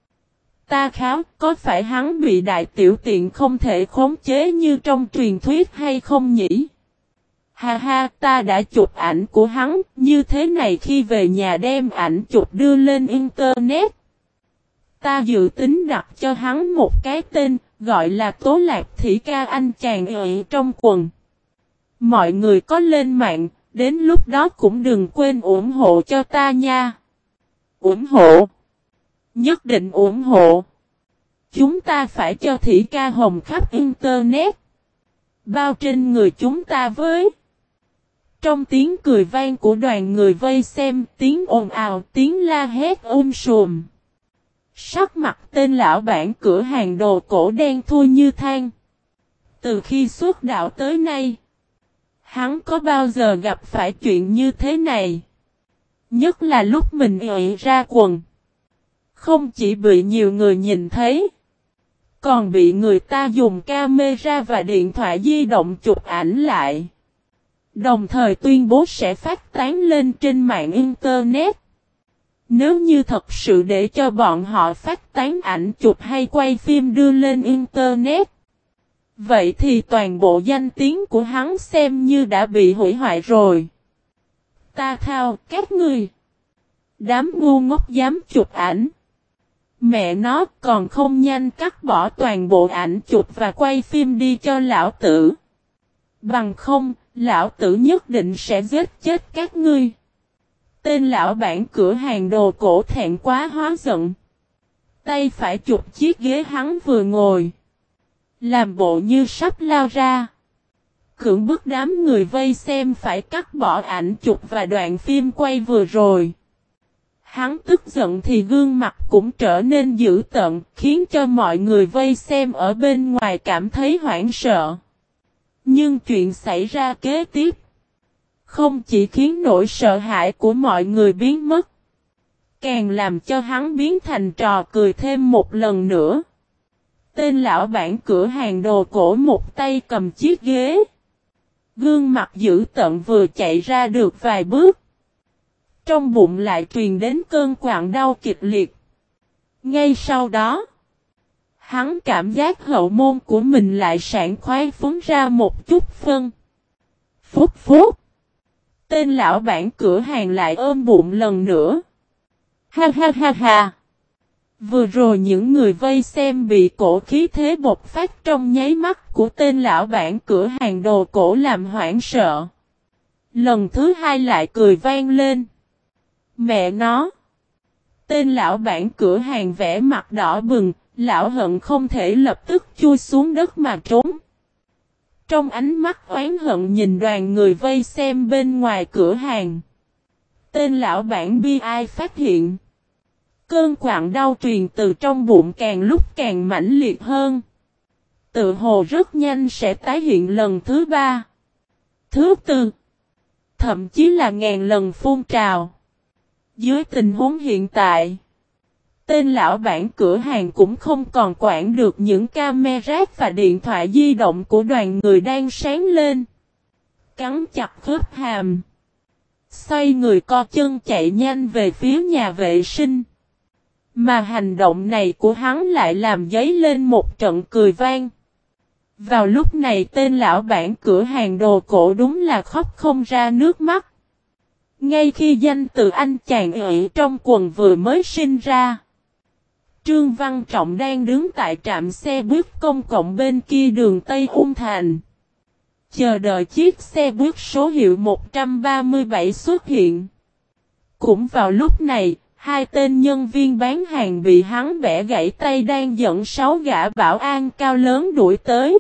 Ta kháo, có phải hắn bị đại tiểu tiện không thể khống chế như trong truyền thuyết hay không nhỉ? Ha ha, ta đã chụp ảnh của hắn, như thế này khi về nhà đem ảnh chụp đưa lên internet. Ta dự tính đặt cho hắn một cái tên, gọi là Tố Lạc Thị Ca anh chàng ị trong quần. Mọi người có lên mạng, đến lúc đó cũng đừng quên ủng hộ cho ta nha. Ủng hộ. Nhất định ủng hộ. Chúng ta phải cho Thỉ Ca hồng khắp Internet. Bao trên người chúng ta với. Trong tiếng cười vang của đoàn người vây xem, tiếng ồn ào, tiếng la hét um sùm. Sắc mặt tên lão bản cửa hàng đồ cổ đen thui như than. Từ khi xuất đạo tới nay, hắn có bao giờ gặp phải chuyện như thế này? Nhất là lúc mình ị ra quần. Không chỉ bị nhiều người nhìn thấy, còn bị người ta dùng camera và điện thoại di động chụp ảnh lại. Đồng thời tuyên bố sẽ phát tán lên trên mạng Internet. Nếu như thật sự để cho bọn họ phát tán ảnh chụp hay quay phim đưa lên Internet, vậy thì toàn bộ danh tiếng của hắn xem như đã bị hủy hoại rồi. Ta thao các ngươi. Đám ngu ngốc dám chụp ảnh. Mẹ nó còn không nhanh cắt bỏ toàn bộ ảnh chụp và quay phim đi cho lão tử. Bằng không, lão tử nhất định sẽ giết chết các ngươi. Tên lão bản cửa hàng đồ cổ thẹn quá hóa giận. Tay phải chụp chiếc ghế hắn vừa ngồi. Làm bộ như sắp lao ra. Cưỡng bức đám người vây xem phải cắt bỏ ảnh chụp và đoạn phim quay vừa rồi. Hắn tức giận thì gương mặt cũng trở nên dữ tợn, khiến cho mọi người vây xem ở bên ngoài cảm thấy hoảng sợ. Nhưng chuyện xảy ra kế tiếp, không chỉ khiến nỗi sợ hãi của mọi người biến mất, càng làm cho hắn biến thành trò cười thêm một lần nữa. Tên lão bản cửa hàng đồ cổ một tay cầm chiếc ghế. Gương mặt dữ tợn vừa chạy ra được vài bước. Trong bụng lại truyền đến cơn quặn đau kịch liệt. Ngay sau đó, hắn cảm giác hậu môn của mình lại sảng khoái phun ra một chút phân. Phút phút. Tên lão bản cửa hàng lại ôm bụng lần nữa. Ha ha ha ha. Vừa rồi những người vây xem bị cổ khí thế bộc phát trong nháy mắt của tên lão bản cửa hàng đồ cổ làm hoảng sợ. Lần thứ hai lại cười vang lên. Mẹ nó. Tên lão bản cửa hàng vẽ mặt đỏ bừng, lão hận không thể lập tức chui xuống đất mà trốn. Trong ánh mắt oán hận nhìn đoàn người vây xem bên ngoài cửa hàng. Tên lão bản bi ai phát hiện. Cơn quặn đau truyền từ trong bụng càng lúc càng mãnh liệt hơn. Tự hồ rất nhanh sẽ tái hiện lần thứ ba, thứ tư, thậm chí là ngàn lần phun trào. Dưới tình huống hiện tại, tên lão bản cửa hàng cũng không còn quản được những camera và điện thoại di động của đoàn người đang sáng lên. Cắn chặt khớp hàm, xoay người co chân chạy nhanh về phía nhà vệ sinh. Mà hành động này của hắn lại làm dấy lên một trận cười vang. Vào lúc này tên lão bản cửa hàng đồ cổ đúng là khóc không ra nước mắt. Ngay khi danh từ anh chàng ị trong quần vừa mới sinh ra, Trương Văn Trọng đang đứng tại trạm xe buýt công cộng bên kia đường Tây Ung Thành. Chờ đợi chiếc xe buýt số hiệu một trăm ba mươi bảy xuất hiện. Cũng vào lúc này, hai tên nhân viên bán hàng bị hắn bẻ gãy tay đang dẫn sáu gã bảo an cao lớn đuổi tới.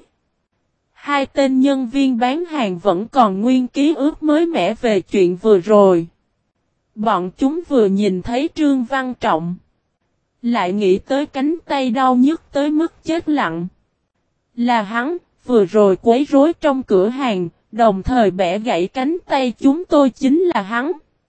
Hai tên nhân viên bán hàng vẫn còn nguyên ký ức mới mẻ về chuyện vừa rồi. Bọn chúng vừa nhìn thấy Trương Văn Trọng, lại nghĩ tới cánh tay đau nhức tới mức chết lặng. Là hắn, vừa rồi quấy rối trong cửa hàng, đồng thời bẻ gãy cánh tay chúng tôi chính là hắn.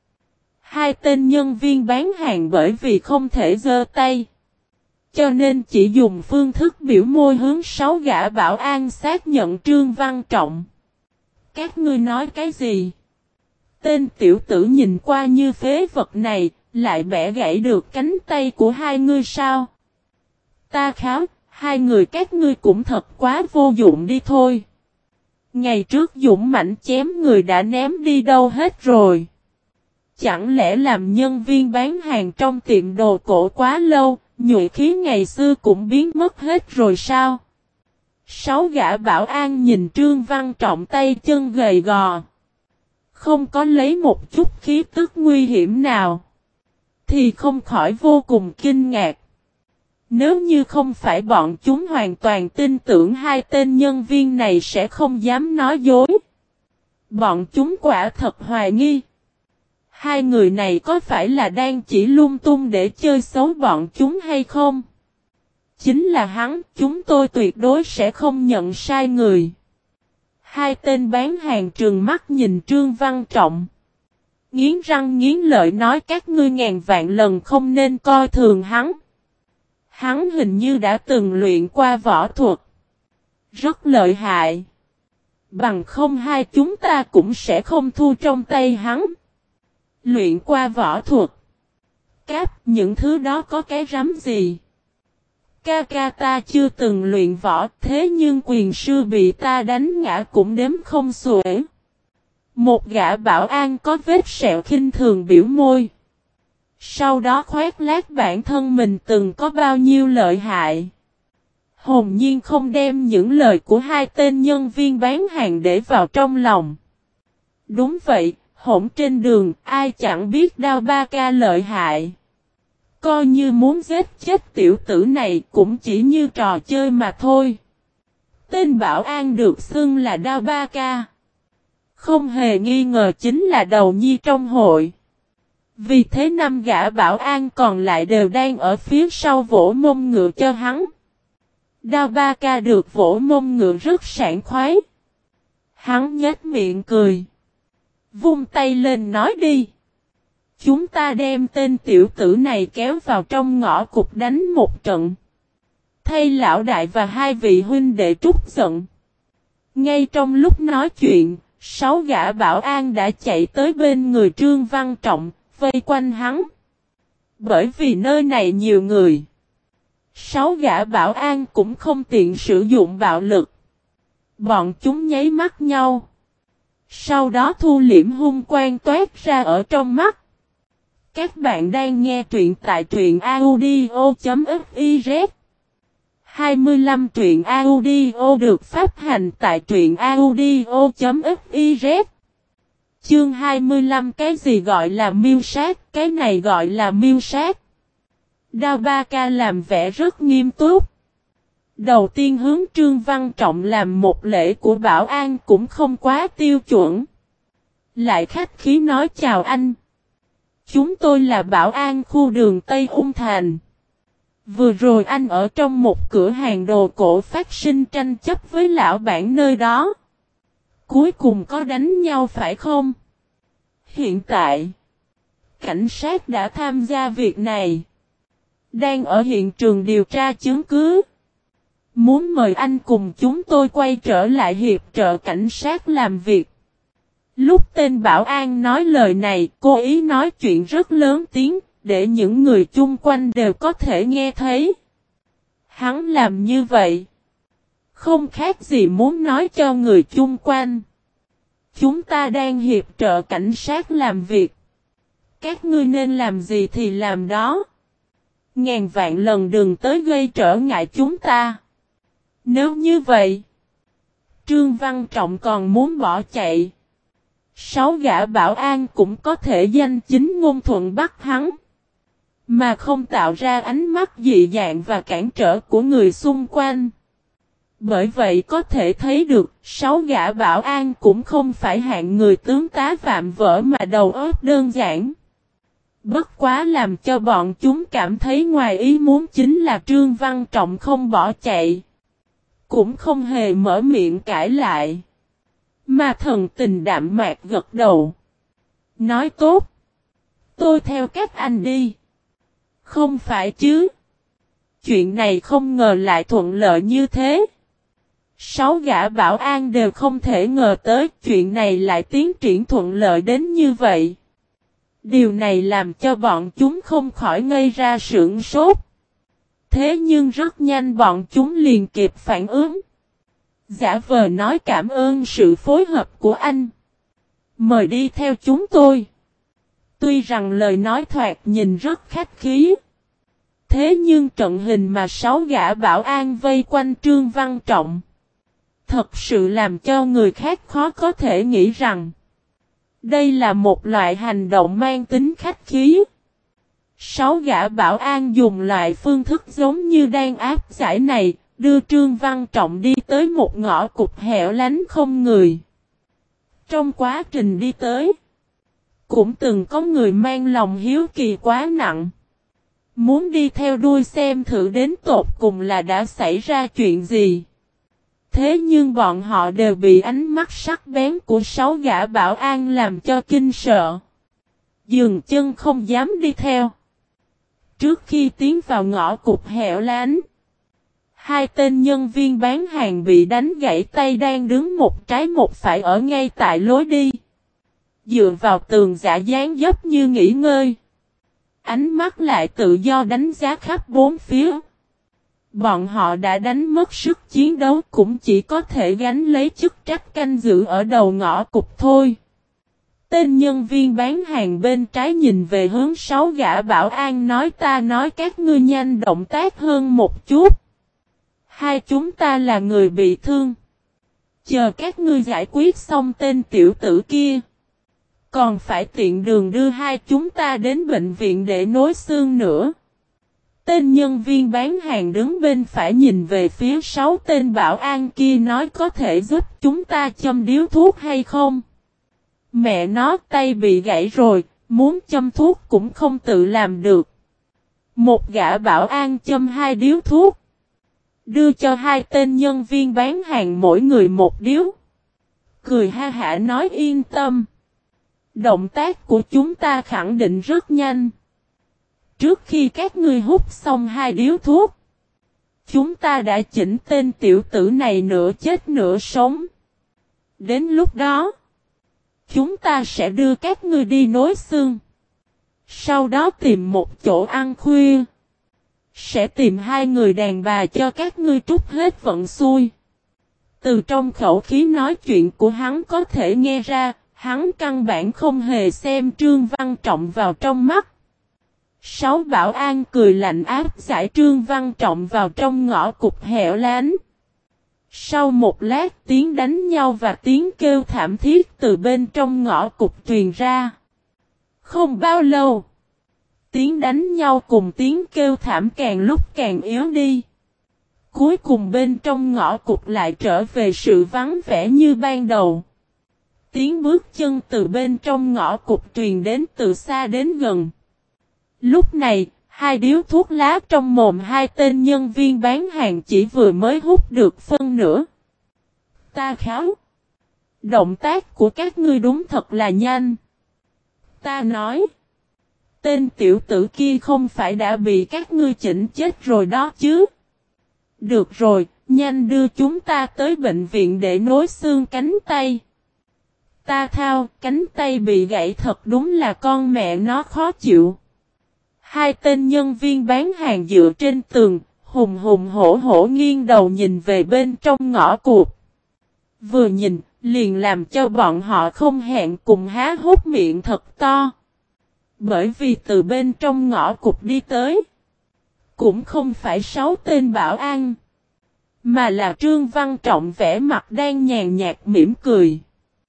Hai tên nhân viên bán hàng bởi vì không thể giơ tay, cho nên chỉ dùng phương thức biểu môi hướng sáu gã bảo an xác nhận Trương Văn Trọng. Các ngươi nói cái gì? Tên tiểu tử nhìn qua như phế vật này, lại bẻ gãy được cánh tay của hai ngươi sao? Ta kháo, hai người các ngươi cũng thật quá vô dụng đi thôi. Ngày trước dũng mãnh chém người đã ném đi đâu hết rồi? Chẳng lẽ làm nhân viên bán hàng trong tiệm đồ cổ quá lâu, nhuệ khí ngày xưa cũng biến mất hết rồi sao? Sáu gã bảo an nhìn Trương Văn Trọng tay chân gầy gò. Không có lấy một chút khí tức nguy hiểm nào. Thì không khỏi vô cùng kinh ngạc. Nếu như không phải bọn chúng hoàn toàn tin tưởng hai tên nhân viên này sẽ không dám nói dối. Bọn chúng quả thật hoài nghi. Hai người này có phải là đang chỉ lung tung để chơi xấu bọn chúng hay không? Chính là hắn, chúng tôi tuyệt đối sẽ không nhận sai người. Hai tên bán hàng trừng mắt nhìn Trương Văn Trọng. Nghiến răng nghiến lợi nói các ngươi ngàn vạn lần không nên coi thường hắn. Hắn hình như đã từng luyện qua võ thuật. Rất lợi hại. Bằng không hai chúng ta cũng sẽ không thua trong tay hắn. Luyện qua võ thuật. Cáp, những thứ đó có cái rắm gì? Ca ca ta chưa từng luyện võ, thế nhưng quyền sư bị ta đánh ngã cũng đếm không xuể. Một gã bảo an có vết sẹo khinh thường biểu môi. Sau đó khoét lác bản thân mình từng có bao nhiêu lợi hại. Hồn nhiên không đem những lời của hai tên nhân viên bán hàng để vào trong lòng. Đúng vậy, hỗn trên đường, ai chẳng biết Đao Ba Ca lợi hại. Coi như muốn giết chết tiểu tử này cũng chỉ như trò chơi mà thôi. Tên bảo an được xưng là Đao Ba Ca. Không hề nghi ngờ chính là đầu nhi trong hội. Vì thế năm gã bảo an còn lại đều đang ở phía sau vỗ mông ngựa cho hắn. Đao Ba Ca được vỗ mông ngựa rất sảng khoái. Hắn nhếch miệng cười. Vung tay lên nói đi. Chúng ta đem tên tiểu tử này kéo vào trong ngõ cục đánh một trận. Thay lão đại và hai vị huynh đệ trút giận. Ngay trong lúc nói chuyện, sáu gã bảo an đã chạy tới bên người Trương Văn Trọng, vây quanh hắn. Bởi vì nơi này nhiều người. Sáu gã bảo an cũng không tiện sử dụng bạo lực. Bọn chúng nháy mắt nhau. Sau đó thu liễm hung quang toát ra ở trong mắt. Các bạn đang nghe truyện tại truyện audio.fiz. hai mươi lăm truyện audio được phát hành tại truyện audio.fiz. Chương hai mươi lăm cái gì gọi là miêu sát, cái này gọi là miêu sát. Đao Ba Ca làm vẻ rất nghiêm túc. Đầu tiên hướng Trương Văn Trọng làm một lễ của bảo an cũng không quá tiêu chuẩn. Lại khách khí nói chào anh. Chúng tôi là bảo an khu đường Tây Ung Thành. Vừa rồi anh ở trong một cửa hàng đồ cổ phát sinh tranh chấp với lão bản nơi đó. Cuối cùng có đánh nhau phải không? Hiện tại, cảnh sát đã tham gia việc này. Đang ở hiện trường điều tra chứng cứ. Muốn mời anh cùng chúng tôi quay trở lại hiệp trợ cảnh sát làm việc. Lúc tên bảo an nói lời này, cô ý nói chuyện rất lớn tiếng, để những người chung quanh đều có thể nghe thấy. Hắn làm như vậy, không khác gì muốn nói cho người chung quanh. Chúng ta đang hiệp trợ cảnh sát làm việc. Các ngươi nên làm gì thì làm đó. Ngàn vạn lần đừng tới gây trở ngại chúng ta. Nếu như vậy, Trương Văn Trọng còn muốn bỏ chạy. Sáu gã bảo an cũng có thể danh chính ngôn thuận bắt hắn. Mà không tạo ra ánh mắt dị dạng và cản trở của người xung quanh. Bởi vậy có thể thấy được, sáu gã bảo an cũng không phải hạng người tướng tá vạm vỡ mà đầu óc đơn giản. Bất quá làm cho bọn chúng cảm thấy ngoài ý muốn chính là Trương Văn Trọng không bỏ chạy. Cũng không hề mở miệng cãi lại. Mà thần tình đạm mạc gật đầu. Nói tốt. Tôi theo các anh đi. Không phải chứ. Chuyện này không ngờ lại thuận lợi như thế. Sáu gã bảo an đều không thể ngờ tới chuyện này lại tiến triển thuận lợi đến như vậy. Điều này làm cho bọn chúng không khỏi ngây ra sửng sốt. Thế nhưng rất nhanh bọn chúng liền kịp phản ứng. Giả vờ nói cảm ơn sự phối hợp của anh. Mời đi theo chúng tôi. Tuy rằng lời nói thoạt nhìn rất khách khí. Thế nhưng trận hình mà sáu gã bảo an vây quanh Trương Văn Trọng. Thật sự làm cho người khác khó có thể nghĩ rằng đây là một loại hành động mang tính khách khí. Sáu gã bảo an dùng loại phương thức giống như đang áp giải này, đưa Trương Văn Trọng đi tới một ngõ cụt hẻo lánh không người. Trong quá trình đi tới, cũng từng có người mang lòng hiếu kỳ quá nặng. Muốn đi theo đuôi xem thử đến tột cùng là đã xảy ra chuyện gì. Thế nhưng bọn họ đều bị ánh mắt sắc bén của sáu gã bảo an làm cho kinh sợ. Dừng chân không dám đi theo. Trước khi tiến vào ngõ cụt hẻo lánh, hai tên nhân viên bán hàng bị đánh gãy tay đang đứng một trái một phải ở ngay tại lối đi. Dựa vào tường giả dáng dấp như nghỉ ngơi. Ánh mắt lại tự do đánh giá khắp bốn phía. Bọn họ đã đánh mất sức chiến đấu cũng chỉ có thể gánh lấy chức trách canh giữ ở đầu ngõ cụt thôi. Tên nhân viên bán hàng bên trái nhìn về hướng sáu gã bảo an nói ta nói các ngươi nhanh động tác hơn một chút. Hai chúng ta là người bị thương. Chờ các ngươi giải quyết xong tên tiểu tử kia. Còn phải tiện đường đưa hai chúng ta đến bệnh viện để nối xương nữa. Tên nhân viên bán hàng đứng bên phải nhìn về phía sáu tên bảo an kia nói có thể giúp chúng ta châm điếu thuốc hay không? Mẹ nó tay bị gãy rồi, muốn châm thuốc cũng không tự làm được. Một gã bảo an châm hai điếu thuốc. Đưa cho hai tên nhân viên bán hàng mỗi người một điếu. Cười ha hả nói yên tâm. Động tác của chúng ta khẳng định rất nhanh. Trước khi các ngươi hút xong hai điếu thuốc, chúng ta đã chỉnh tên tiểu tử này nửa chết nửa sống. Đến lúc đó, chúng ta sẽ đưa các ngươi đi nối xương. Sau đó tìm một chỗ ăn khuya. Sẽ tìm hai người đàn bà cho các ngươi trút hết vận xui. Từ trong khẩu khí nói chuyện của hắn có thể nghe ra, hắn căn bản không hề xem Trương Văn Trọng vào trong mắt. Sáu bảo an cười lạnh áp giải Trương Văn Trọng vào trong ngõ cụt hẻo lánh. Sau một lát tiếng đánh nhau và tiếng kêu thảm thiết từ bên trong ngõ cụt truyền ra. Không bao lâu, tiếng đánh nhau cùng tiếng kêu thảm càng lúc càng yếu đi. Cuối cùng bên trong ngõ cụt lại trở về sự vắng vẻ như ban đầu. Tiếng bước chân từ bên trong ngõ cụt truyền đến từ xa đến gần. Lúc này, hai điếu thuốc lá trong mồm hai tên nhân viên bán hàng chỉ vừa mới hút được phân nửa. Ta kháo. Động tác của các ngươi đúng thật là nhanh. Ta nói. Tên tiểu tử kia không phải đã bị các ngươi chỉnh chết rồi đó chứ. Được rồi, nhanh đưa chúng ta tới bệnh viện để nối xương cánh tay. Ta thao, cánh tay bị gãy thật đúng là con mẹ nó khó chịu. Hai tên nhân viên bán hàng dựa trên tường, hùng hùng hổ hổ nghiêng đầu nhìn về bên trong ngõ cụt. Vừa nhìn, liền làm cho bọn họ không hẹn cùng há hốc miệng thật to. Bởi vì từ bên trong ngõ cụt đi tới, cũng không phải sáu tên bảo an, mà là Trương Văn Trọng vẻ mặt đang nhàn nhạt mỉm cười.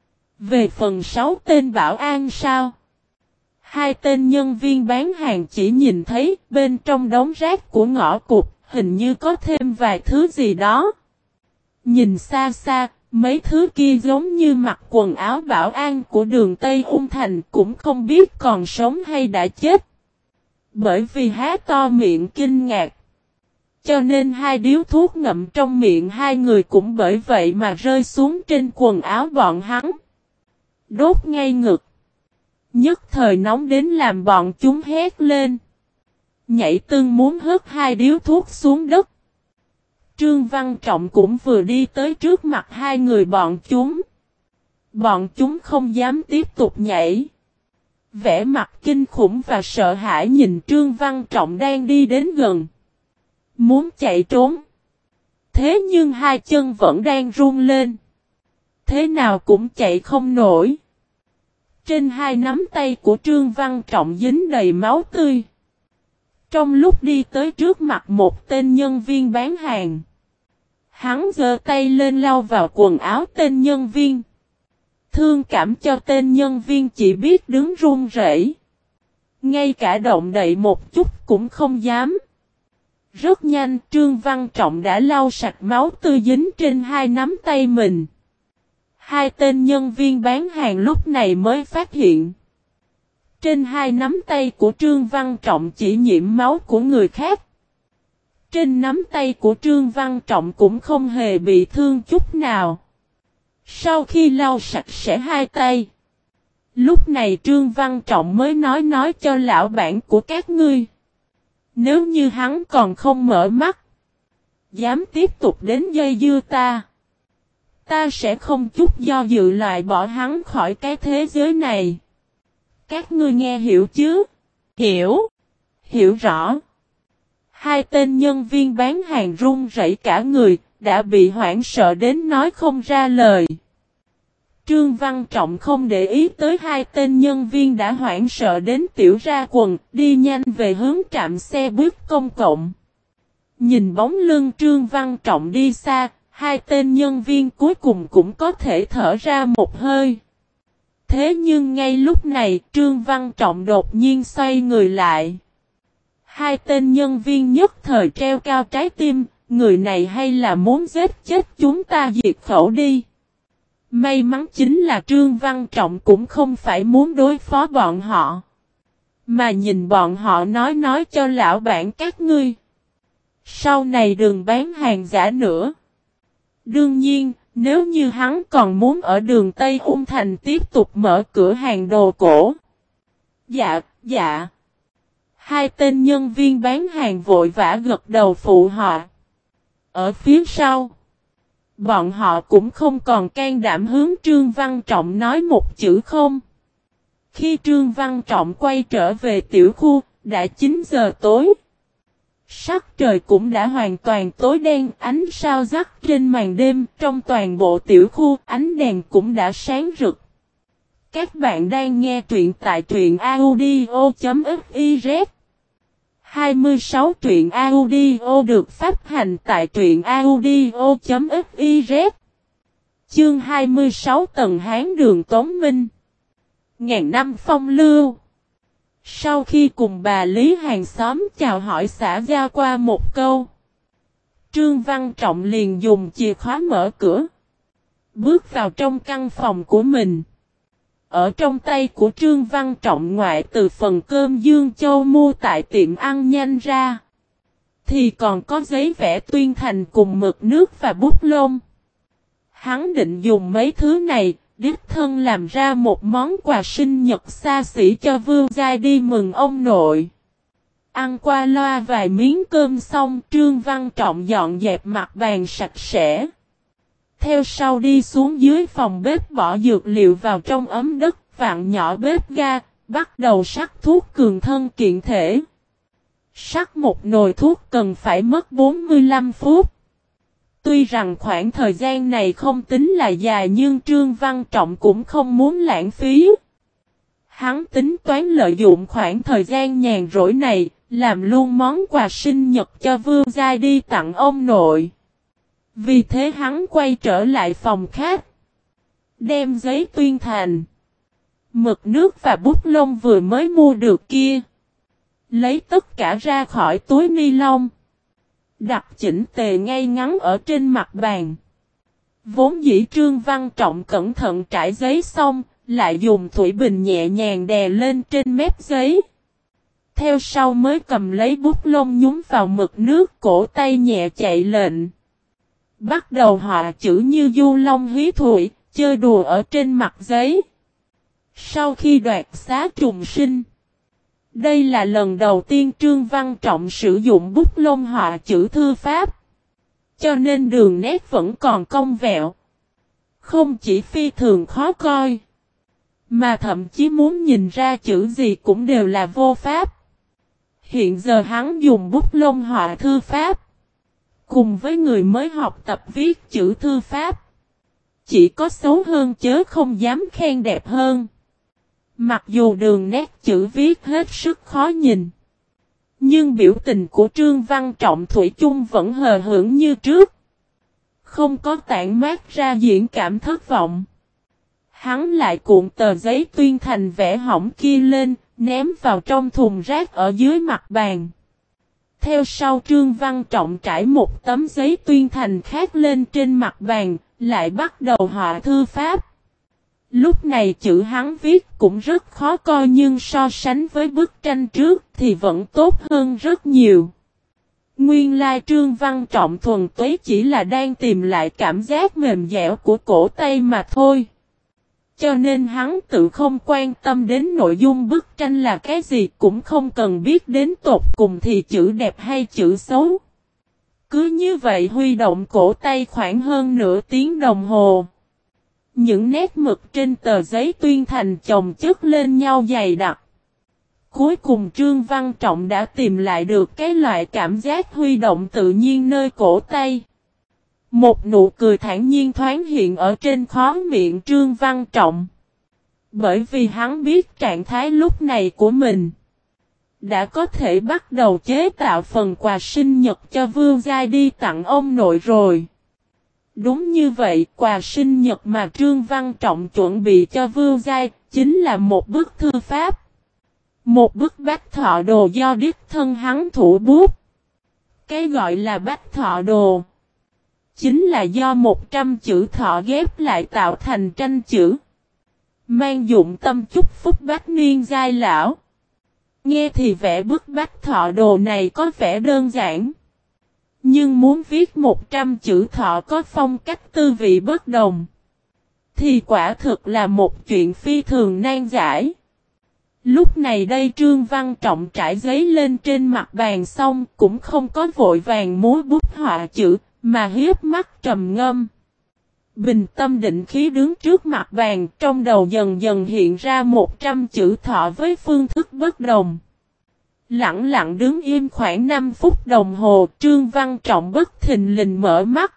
Về phần sáu tên bảo an sao? Hai tên nhân viên bán hàng chỉ nhìn thấy bên trong đống rác của ngõ cụt, hình như có thêm vài thứ gì đó. Nhìn xa xa, mấy thứ kia giống như mặc quần áo bảo an của đường Tây Ung Thành cũng không biết còn sống hay đã chết. Bởi vì há to miệng kinh ngạc. Cho nên hai điếu thuốc ngậm trong miệng hai người cũng bởi vậy mà rơi xuống trên quần áo bọn hắn. Đốt ngay ngực. Nhất thời nóng đến làm bọn chúng hét lên. Nhảy tương muốn hất hai điếu thuốc xuống đất. Trương Văn Trọng cũng vừa đi tới trước mặt hai người bọn chúng. Bọn chúng không dám tiếp tục nhảy. Vẻ mặt kinh khủng và sợ hãi nhìn Trương Văn Trọng đang đi đến gần. Muốn chạy trốn. Thế nhưng hai chân vẫn đang run lên. Thế nào cũng chạy không nổi. Trên hai nắm tay của Trương Văn Trọng dính đầy máu tươi. Trong lúc đi tới trước mặt một tên nhân viên bán hàng, Hắn giơ tay lên lau vào quần áo tên nhân viên. Thương cảm cho tên nhân viên chỉ biết đứng run rẩy. Ngay cả động đậy một chút cũng không dám. Rất nhanh Trương Văn Trọng đã lau sạch máu tươi dính trên hai nắm tay mình. Hai tên nhân viên bán hàng lúc này mới phát hiện. Trên hai nắm tay của Trương Văn Trọng chỉ nhiễm máu của người khác. Trên nắm tay của Trương Văn Trọng cũng không hề bị thương chút nào. Sau khi lau sạch sẽ hai tay. Lúc này Trương Văn Trọng mới nói nói cho lão bản của các ngươi. Nếu như hắn còn không mở mắt. Dám tiếp tục đến dây dưa ta. Ta sẽ không chút do dự loại bỏ hắn khỏi cái thế giới này. Các ngươi nghe hiểu chứ? Hiểu. Hiểu rõ. Hai tên nhân viên bán hàng run rẩy cả người, đã bị hoảng sợ đến nói không ra lời. Trương Văn Trọng không để ý tới hai tên nhân viên đã hoảng sợ đến tiểu ra quần, đi nhanh về hướng trạm xe buýt công cộng. Nhìn bóng lưng Trương Văn Trọng đi xa, hai tên nhân viên cuối cùng cũng có thể thở ra một hơi. Thế nhưng ngay lúc này Trương Văn Trọng đột nhiên xoay người lại. Hai tên nhân viên nhất thời treo cao trái tim, người này hay là muốn giết chết chúng ta diệt khẩu đi. May mắn chính là Trương Văn Trọng cũng không phải muốn đối phó bọn họ. Mà nhìn bọn họ nói nói cho lão bản các ngươi. Sau này đừng bán hàng giả nữa. Đương nhiên, nếu như hắn còn muốn ở đường Tây Ung Thành tiếp tục mở cửa hàng đồ cổ. Dạ, dạ. Hai tên nhân viên bán hàng vội vã gật đầu phụ họ. Ở phía sau, bọn họ cũng không còn can đảm hướng Trương Văn Trọng nói một chữ không. Khi Trương Văn Trọng quay trở về tiểu khu, đã chín giờ tối. Sắc trời cũng đã hoàn toàn tối đen, ánh sao rắc trên màn đêm, trong toàn bộ tiểu khu, ánh đèn cũng đã sáng rực. Các bạn đang nghe truyện tại truyện audio chấm fiz. hai mươi sáu truyện audio được phát hành tại truyện audio chấm fiz. Chương hai mươi sáu Tần Hán Đường Tống Minh. Ngàn năm phong lưu. Sau khi cùng bà Lý hàng xóm chào hỏi xã giao qua một câu, Trương Văn Trọng liền dùng chìa khóa mở cửa, bước vào trong căn phòng của mình. Ở trong tay của Trương Văn Trọng ngoại từ phần cơm Dương Châu mua tại tiệm ăn nhanh ra, thì còn có giấy vẽ tuyên thành cùng mực nước và bút lông. Hắn định dùng mấy thứ này, đích thân làm ra một món quà sinh nhật xa xỉ cho Vương Giai đi mừng ông nội. Ăn qua loa vài miếng cơm xong, Trương Văn Trọng dọn dẹp mặt bàn sạch sẽ. Theo sau đi xuống dưới phòng bếp bỏ dược liệu vào trong ấm đất, vặn nhỏ bếp ga, bắt đầu sắc thuốc cường thân kiện thể. Sắc một nồi thuốc cần phải mất bốn mươi lăm phút. Tuy rằng khoảng thời gian này không tính là dài nhưng Trương Văn Trọng cũng không muốn lãng phí. Hắn tính toán lợi dụng khoảng thời gian nhàn rỗi này, làm luôn món quà sinh nhật cho Vương Giai đi tặng ông nội. Vì thế hắn quay trở lại phòng khách, đem giấy tuyên thành, mực nước và bút lông vừa mới mua được kia, lấy tất cả ra khỏi túi ni lông, đặt chỉnh tề ngay ngắn ở trên mặt bàn. Vốn dĩ Trương Văn Trọng cẩn thận trải giấy xong, lại dùng thủy bình nhẹ nhàng đè lên trên mép giấy. Theo sau mới cầm lấy bút lông nhúng vào mực nước, cổ tay nhẹ chạy lệnh. Bắt đầu họa chữ như du long hí thủy, chơi đùa ở trên mặt giấy. Sau khi đoạt xá trùng sinh, đây là lần đầu tiên Trương Văn Trọng sử dụng bút lông họa chữ thư pháp. Cho nên đường nét vẫn còn cong vẹo. Không chỉ phi thường khó coi, mà thậm chí muốn nhìn ra chữ gì cũng đều là vô pháp. Hiện giờ hắn dùng bút lông họa thư pháp, cùng với người mới học tập viết chữ thư pháp, chỉ có xấu hơn chớ không dám khen đẹp hơn. Mặc dù đường nét chữ viết hết sức khó nhìn, nhưng biểu tình của Trương Văn Trọng thủy chung vẫn hờ hững như trước. Không có tản mát ra diễn cảm thất vọng. Hắn lại cuộn tờ giấy tuyên thành vẽ hỏng kia lên, ném vào trong thùng rác ở dưới mặt bàn. Theo sau Trương Văn Trọng trải một tấm giấy tuyên thành khác lên trên mặt bàn, lại bắt đầu họa thư pháp. Lúc này chữ hắn viết cũng rất khó coi nhưng so sánh với bức tranh trước thì vẫn tốt hơn rất nhiều. Nguyên lai Trương Văn Trọng thuần túy chỉ là đang tìm lại cảm giác mềm dẻo của cổ tay mà thôi. Cho nên hắn tự không quan tâm đến nội dung bức tranh là cái gì, cũng không cần biết đến tột cùng thì chữ đẹp hay chữ xấu. Cứ như vậy huy động cổ tay khoảng hơn nửa tiếng đồng hồ. Những nét mực trên tờ giấy tuyên thành chồng chất lên nhau dày đặc. Cuối cùng Trương Văn Trọng đã tìm lại được cái loại cảm giác huy động tự nhiên nơi cổ tay. Một nụ cười thản nhiên thoáng hiện ở trên khóe miệng Trương Văn Trọng. Bởi vì hắn biết trạng thái lúc này của mình đã có thể bắt đầu chế tạo phần quà sinh nhật cho Vương Giai đi tặng ông nội rồi. Đúng như vậy, quà sinh nhật mà Trương Văn Trọng chuẩn bị cho Vương Giai chính là một bức thư pháp. Một bức bách thọ đồ do đích thân hắn thủ bút. Cái gọi là bách thọ đồ chính là do một trăm chữ thọ ghép lại tạo thành tranh chữ. Mang dụng tâm chúc phúc bách niên giai lão. Nghe thì vẽ bức bách thọ đồ này có vẻ đơn giản. Nhưng muốn viết một trăm chữ thọ có phong cách tư vị bất đồng thì quả thực là một chuyện phi thường nan giải. Lúc này đây Trương Văn Trọng trải giấy lên trên mặt bàn xong cũng không có vội vàng múa bút họa chữ mà hiếp mắt trầm ngâm. Bình tâm định khí đứng trước mặt bàn, trong đầu dần dần hiện ra một trăm chữ thọ với phương thức bất đồng. Lặng lặng đứng im khoảng năm phút đồng hồ, Trương Văn Trọng bất thình lình mở mắt.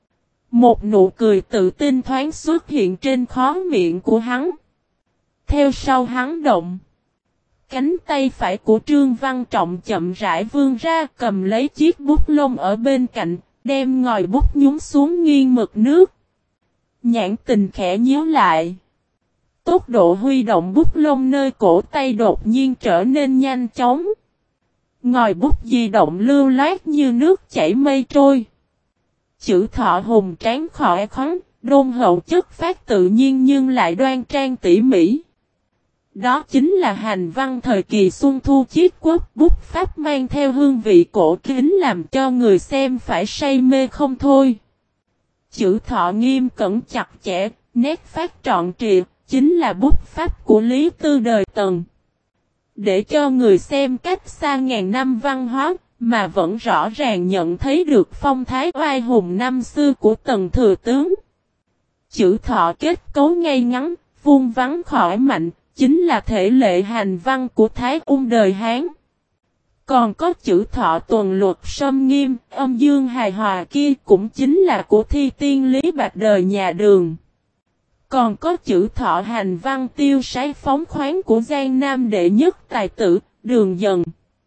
Một nụ cười tự tin thoáng xuất hiện trên khóe miệng của hắn. Theo sau hắn động. Cánh tay phải của Trương Văn Trọng chậm rãi vươn ra, cầm lấy chiếc bút lông ở bên cạnh, đem ngòi bút nhúng xuống nghiêng mực nước. Nhãn tình khẽ nhíu lại. Tốc độ huy động bút lông nơi cổ tay đột nhiên trở nên nhanh chóng. Ngòi bút di động lưu loát như nước chảy mây trôi. Chữ thọ hùng tráng khỏe khoắn, đôn hậu chất phát tự nhiên nhưng lại đoan trang tỉ mỉ. Đó chính là hành văn thời kỳ Xuân Thu chiết quốc, bút pháp mang theo hương vị cổ kính làm cho người xem phải say mê không thôi. Chữ thọ nghiêm cẩn chặt chẽ, nét phát trọn trịa, chính là bút pháp của Lý Tư đời Tần. Để cho người xem cách xa ngàn năm văn hóa, mà vẫn rõ ràng nhận thấy được phong thái oai hùng năm xưa của Tần thừa tướng. Chữ thọ kết cấu ngay ngắn, vuông vắn khỏi mạnh, chính là thể lệ hành văn của Thái Ung đời Hán. Còn có chữ thọ tuần luật sâm nghiêm, âm dương hài hòa kia cũng chính là của thi tiên Lý Bạch đời nhà Đường. Còn có chữ thọ hành văn tiêu sái phóng khoáng của Giang Nam đệ nhất tài tử, Đường Dần.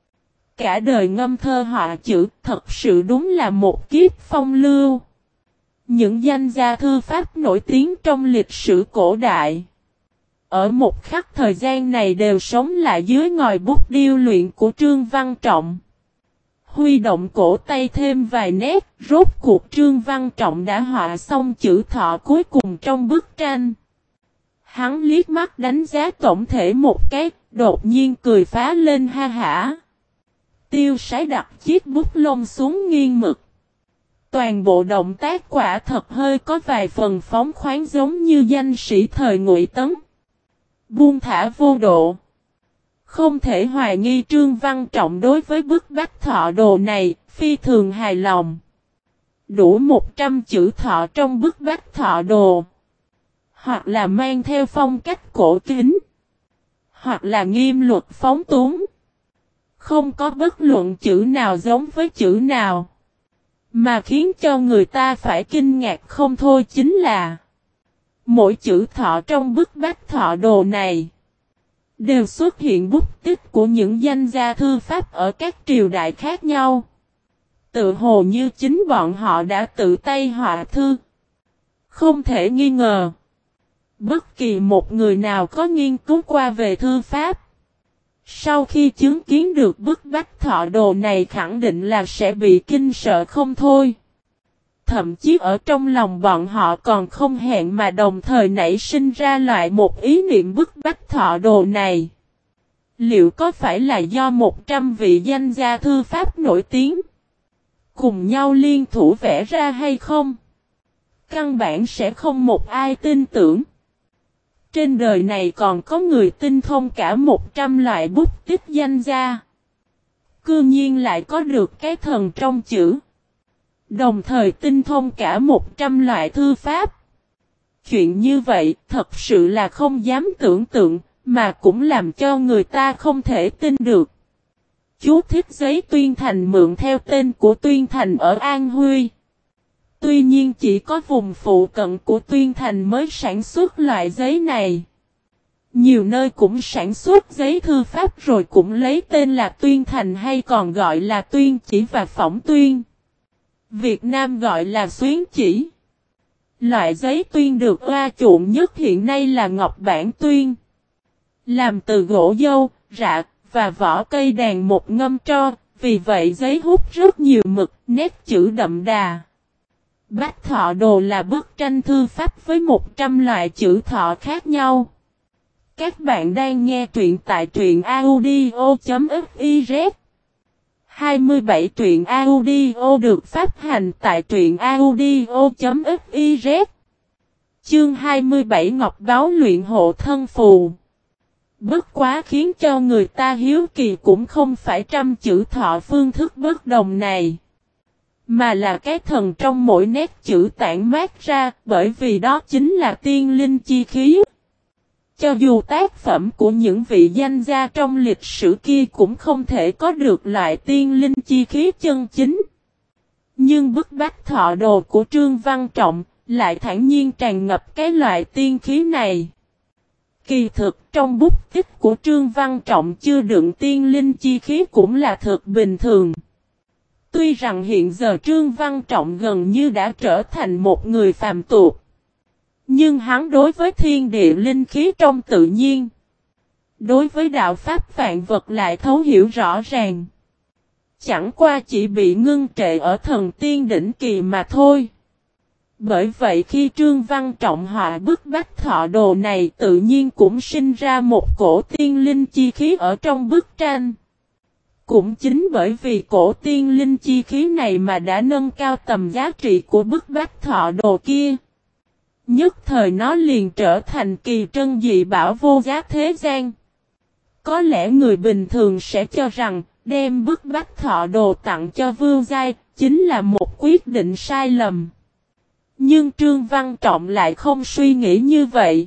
Cả đời ngâm thơ họa chữ, thật sự đúng là một kiếp phong lưu. Những danh gia thư pháp nổi tiếng trong lịch sử cổ đại, ở một khắc thời gian này đều sống lại dưới ngòi bút điêu luyện của Trương Văn Trọng. Huy động cổ tay thêm vài nét, rốt cuộc Trương Văn Trọng đã họa xong chữ thọ cuối cùng trong bức tranh. Hắn liếc mắt đánh giá tổng thể một cái, đột nhiên cười phá lên ha hả. Tiêu sái đặt chiếc bút lông xuống nghiêng mực. Toàn bộ động tác quả thật hơi có vài phần phóng khoáng giống như danh sĩ thời Ngụy Tấn. Buông thả vô độ. Không thể hoài nghi Trương Văn Trọng đối với bức bách thọ đồ này, phi thường hài lòng. Đủ một trăm chữ thọ trong bức bách thọ đồ. Hoặc là mang theo phong cách cổ kính. Hoặc là nghiêm luật phóng túng. Không có bất luận chữ nào giống với chữ nào. Mà khiến cho người ta phải kinh ngạc không thôi chính là mỗi chữ thọ trong bức bách thọ đồ này đều xuất hiện bút tích của những danh gia thư pháp ở các triều đại khác nhau. tự hồ như chính bọn họ đã tự tay họa thư. Không thể nghi ngờ. Bất kỳ một người nào có nghiên cứu qua về thư pháp, sau khi chứng kiến được bức bách thọ đồ này khẳng định là sẽ bị kinh sợ không thôi. Thậm chí ở trong lòng bọn họ còn không hẹn mà đồng thời nảy sinh ra loại một ý niệm bức bách thọ đồ này. Liệu có phải là do một trăm vị danh gia thư pháp nổi tiếng cùng nhau liên thủ vẽ ra hay không? Căn bản sẽ không một ai tin tưởng. Trên đời này còn có người tinh thông cả một trăm loại bút tích danh gia. Cư nhiên lại có được cái thần trong chữ. Đồng thời tinh thông cả một trăm loại thư pháp. Chuyện như vậy thật sự là không dám tưởng tượng, mà cũng làm cho người ta không thể tin được. Chú thích giấy Tuyên Thành mượn theo tên của Tuyên Thành ở An Huy. Tuy nhiên chỉ có vùng phụ cận của Tuyên Thành mới sản xuất loại giấy này. Nhiều nơi cũng sản xuất giấy thư pháp rồi cũng lấy tên là Tuyên Thành hay còn gọi là Tuyên Chỉ và Phỏng Tuyên. Việt Nam gọi là Xuyến Chỉ. Loại giấy tuyên được ưa chuộng nhất hiện nay là ngọc bản tuyên. Làm từ gỗ dâu, rạ và vỏ cây đàn một ngâm tro, vì vậy giấy hút rất nhiều mực, nét chữ đậm đà. Bách thọ đồ là bức tranh thư pháp với một trăm loại chữ thọ khác nhau. Các bạn đang nghe truyện tại truyện audio.fiz. hai mươi bảy truyện audio được phát hành tại truyện audio.fiz. Chương hai mươi bảy Ngọc Báu luyện hộ thân phù. Bất quá khiến cho người ta hiếu kỳ cũng không phải trăm chữ thọ phương thức bất đồng này, mà là cái thần trong mỗi nét chữ tản mát ra, bởi vì đó chính là tiên linh chi khí. Cho dù tác phẩm của những vị danh gia trong lịch sử kia cũng không thể có được loại tiên linh chi khí chân chính, nhưng bức bách thọ đồ của Trương Văn Trọng lại thản nhiên tràn ngập cái loại tiên khí này. Kỳ thực trong bút tích của Trương Văn Trọng chưa đựng tiên linh chi khí cũng là thực bình thường. Tuy rằng hiện giờ Trương Văn Trọng gần như đã trở thành một người phàm tục, nhưng hắn đối với thiên địa linh khí trong tự nhiên, đối với đạo pháp vạn vật lại thấu hiểu rõ ràng. Chẳng qua chỉ bị ngưng trệ ở thần tiên đỉnh kỳ mà thôi. Bởi vậy khi Trương Văn Trọng họa bức bách thọ đồ này tự nhiên cũng sinh ra một cổ tiên linh chi khí ở trong bức tranh. Cũng chính bởi vì cổ tiên linh chi khí này mà đã nâng cao tầm giá trị của bức bách thọ đồ kia. Nhất thời nó liền trở thành kỳ trân dị bảo vô giá thế gian. Có lẽ người bình thường sẽ cho rằng đem bức bách thọ đồ tặng cho Vương Giai chính là một quyết định sai lầm. Nhưng Trương Văn Trọng lại không suy nghĩ như vậy.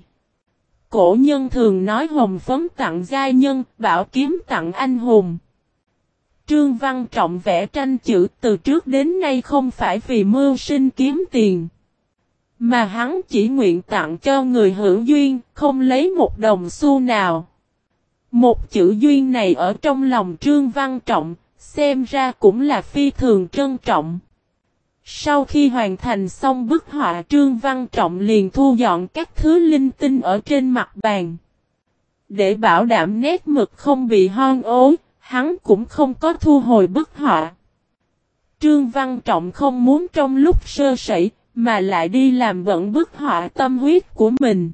Cổ nhân thường nói hồng phấn tặng giai nhân, bảo kiếm tặng anh hùng. Trương Văn Trọng vẽ tranh chữ từ trước đến nay không phải vì mưu sinh kiếm tiền, mà hắn chỉ nguyện tặng cho người hữu duyên, không lấy một đồng xu nào. Một chữ duyên này ở trong lòng Trương Văn Trọng, xem ra cũng là phi thường trân trọng. Sau khi hoàn thành xong bức họa, Trương Văn Trọng liền thu dọn các thứ linh tinh ở trên mặt bàn. Để bảo đảm nét mực không bị hon ố, hắn cũng không có thu hồi bức họa. Trương Văn Trọng không muốn trong lúc sơ sẩy, mà lại đi làm bẩn bức họa tâm huyết của mình.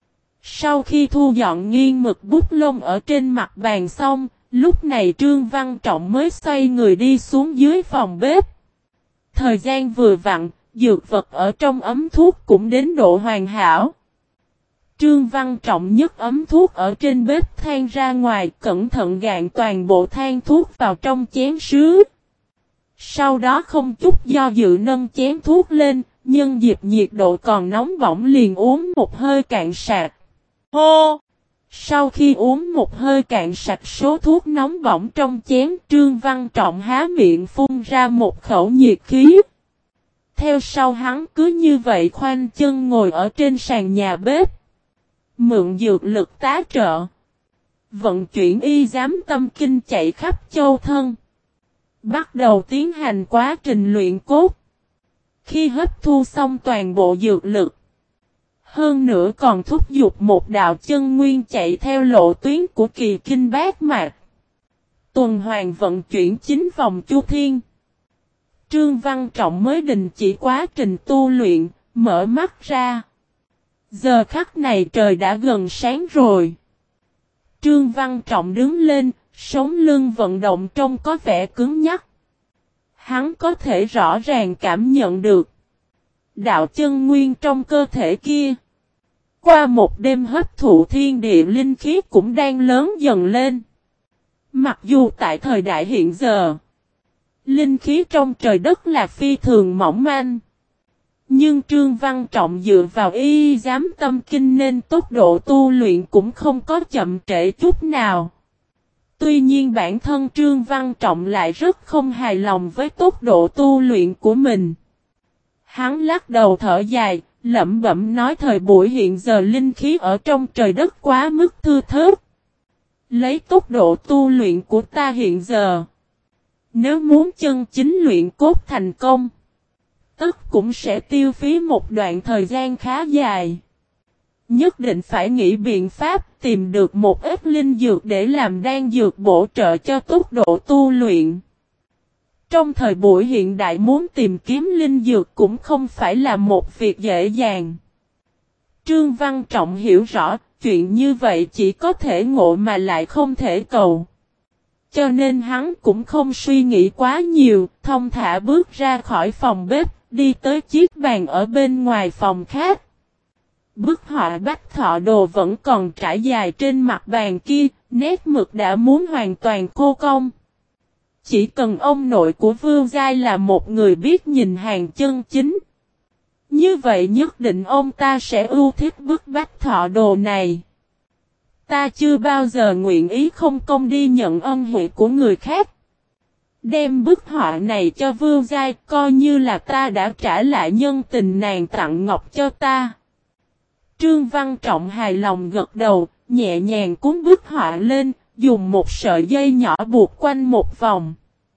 Sau khi thu dọn nghiêng mực bút lông ở trên mặt bàn xong, lúc này Trương Văn Trọng mới xoay người đi xuống dưới phòng bếp. Thời gian vừa vặn, dược vật ở trong ấm thuốc cũng đến độ hoàn hảo. Trương Văn Trọng nhấc ấm thuốc ở trên bếp than ra ngoài, cẩn thận gạn toàn bộ than thuốc vào trong chén sứ. Sau đó không chút do dự nâng chén thuốc lên, nhân dịp nhiệt độ còn nóng bỏng liền uống một hơi cạn sạch. Hô! Sau khi uống một hơi cạn sạch số thuốc nóng bỏng trong chén, Trương Văn Trọng há miệng phun ra một khẩu nhiệt khí. Theo sau hắn cứ như vậy khoanh chân ngồi ở trên sàn nhà bếp. Mượn dược lực tá trợ, vận chuyển y giám tâm kinh chạy khắp châu thân. Bắt đầu tiến hành quá trình luyện cốt. Khi hấp thu xong toàn bộ dược lực, hơn nữa còn thúc giục một đạo chân nguyên chạy theo lộ tuyến của kỳ kinh bát mạch. Tuần hoàn vận chuyển chín vòng chu thiên. Trương Văn Trọng mới đình chỉ quá trình tu luyện, mở mắt ra. Giờ khắc này trời đã gần sáng rồi. Trương Văn Trọng đứng lên, sống lưng vận động trông có vẻ cứng nhắc. Hắn có thể rõ ràng cảm nhận được đạo chân nguyên trong cơ thể kia. Qua một đêm hấp thụ thiên địa linh khí cũng đang lớn dần lên. Mặc dù tại thời đại hiện giờ, linh khí trong trời đất là phi thường mỏng manh. Nhưng Trương Văn Trọng dựa vào y giám tâm kinh nên tốc độ tu luyện cũng không có chậm trễ chút nào. Tuy nhiên bản thân Trương Văn Trọng lại rất không hài lòng với tốc độ tu luyện của mình. Hắn lắc đầu thở dài, lẩm bẩm nói thời buổi hiện giờ linh khí ở trong trời đất quá mức thưa thớt. Lấy tốc độ tu luyện của ta hiện giờ, nếu muốn chân chính luyện cốt thành công, tất cũng sẽ tiêu phí một đoạn thời gian khá dài. Nhất định phải nghĩ biện pháp tìm được một ít linh dược để làm đan dược bổ trợ cho tốc độ tu luyện. Trong thời buổi hiện đại muốn tìm kiếm linh dược cũng không phải là một việc dễ dàng. Trương Văn Trọng hiểu rõ, chuyện như vậy chỉ có thể ngộ mà lại không thể cầu. Cho nên hắn cũng không suy nghĩ quá nhiều, thông thả bước ra khỏi phòng bếp, đi tới chiếc bàn ở bên ngoài phòng khác. Bức họa Bách Thọ Đồ vẫn còn trải dài trên mặt bàn kia, nét mực đã muốn hoàn toàn khô cong. Chỉ cần ông nội của Vương Giai là một người biết nhìn hàng chân chính. Như vậy nhất định ông ta sẽ ưu thích bức Bách Thọ Đồ này. Ta chưa bao giờ nguyện ý không công đi nhận ân huệ của người khác. Đem bức họa này cho Vương Giai coi như là ta đã trả lại nhân tình nàng tặng ngọc cho ta. Trương Văn Trọng hài lòng gật đầu, nhẹ nhàng cuốn bức họa lên, dùng một sợi dây nhỏ buộc quanh một vòng.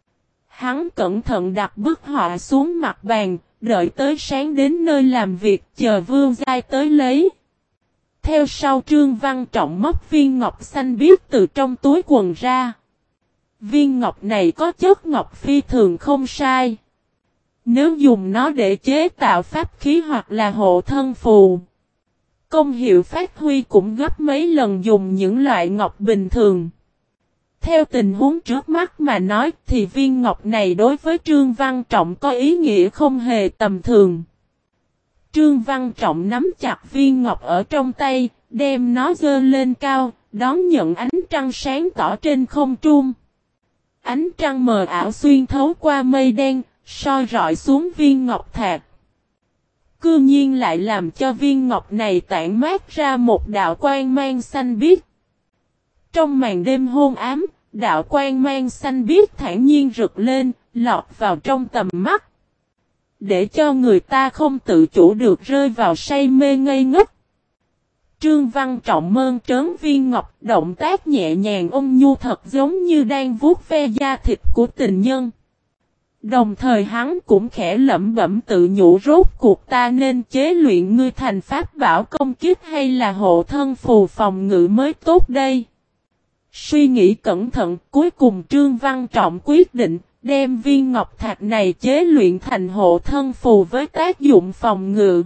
Hắn cẩn thận đặt bức họa xuống mặt bàn, đợi tới sáng đến nơi làm việc chờ Vương Giai tới lấy. Theo sau Trương Văn Trọng móc viên ngọc xanh biếc từ trong túi quần ra. Viên ngọc này có chất ngọc phi thường không sai. Nếu dùng nó để chế tạo pháp khí hoặc là hộ thân phù, công hiệu phát huy cũng gấp mấy lần dùng những loại ngọc bình thường. Theo tình huống trước mắt mà nói thì viên ngọc này đối với Trương Văn Trọng có ý nghĩa không hề tầm thường. Trương Văn Trọng nắm chặt viên ngọc ở trong tay, đem nó dơ lên cao, đón nhận ánh trăng sáng tỏ trên không trung. Ánh trăng mờ ảo xuyên thấu qua mây đen, soi rọi xuống viên ngọc thạch. Cư nhiên lại làm cho viên ngọc này tản mát ra một đạo quang mang xanh biếc. Trong màn đêm hôn ám, đạo quang mang xanh biếc thản nhiên rực lên, lọt vào trong tầm mắt. Để cho người ta không tự chủ được rơi vào say mê ngây ngất. Trương Văn Trọng mơn trớn viên ngọc, động tác nhẹ nhàng ôn nhu thật giống như đang vuốt ve da thịt của tình nhân. Đồng thời hắn cũng khẽ lẩm bẩm tự nhủ rốt cuộc ta nên chế luyện ngươi thành pháp bảo công kích hay là hộ thân phù phòng ngự mới tốt đây. Suy nghĩ cẩn thận, cuối cùng Trương Văn Trọng quyết định đem viên ngọc thạch này chế luyện thành hộ thân phù với tác dụng phòng ngự.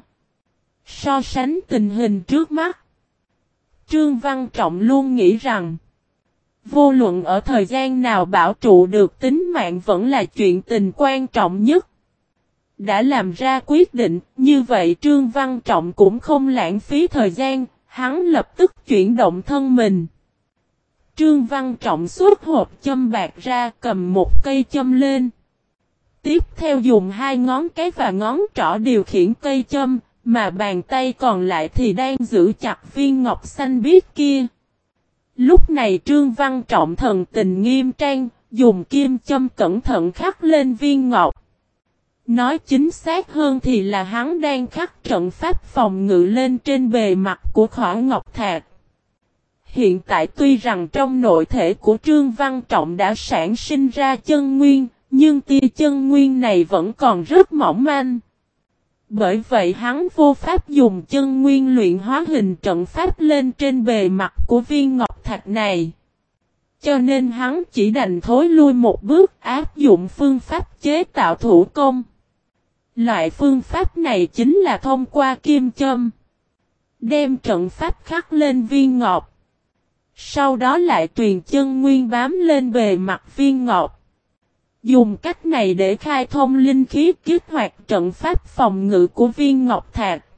So sánh tình hình trước mắt, Trương Văn Trọng luôn nghĩ rằng vô luận ở thời gian nào bảo trụ được tính mạng vẫn là chuyện tình quan trọng nhất. Đã làm ra quyết định, như vậy Trương Văn Trọng cũng không lãng phí thời gian, hắn lập tức chuyển động thân mình. Trương Văn Trọng xuất hộp châm bạc ra, cầm một cây châm lên. Tiếp theo dùng hai ngón cái và ngón trỏ điều khiển cây châm, mà bàn tay còn lại thì đang giữ chặt viên ngọc xanh biếc kia. Lúc này Trương Văn Trọng thần tình nghiêm trang, dùng kim châm cẩn thận khắc lên viên ngọc. Nói chính xác hơn thì là hắn đang khắc trận pháp phòng ngự lên trên bề mặt của khỏa ngọc thạch. Hiện tại tuy rằng trong nội thể của Trương Văn Trọng đã sản sinh ra chân nguyên, Nhưng tia chân nguyên này vẫn còn rất mỏng manh. Bởi vậy hắn vô pháp dùng chân nguyên luyện hóa hình trận pháp lên trên bề mặt của viên ngọc thạch này. Cho nên hắn chỉ đành thối lui một bước áp dụng phương pháp chế tạo thủ công. Loại phương pháp này chính là thông qua kim châm. Đem trận pháp khắc lên viên ngọc. Sau đó lại truyền chân nguyên bám lên bề mặt viên ngọc. Dùng cách này để khai thông linh khí kích hoạt trận pháp phòng ngự của viên ngọc thạch.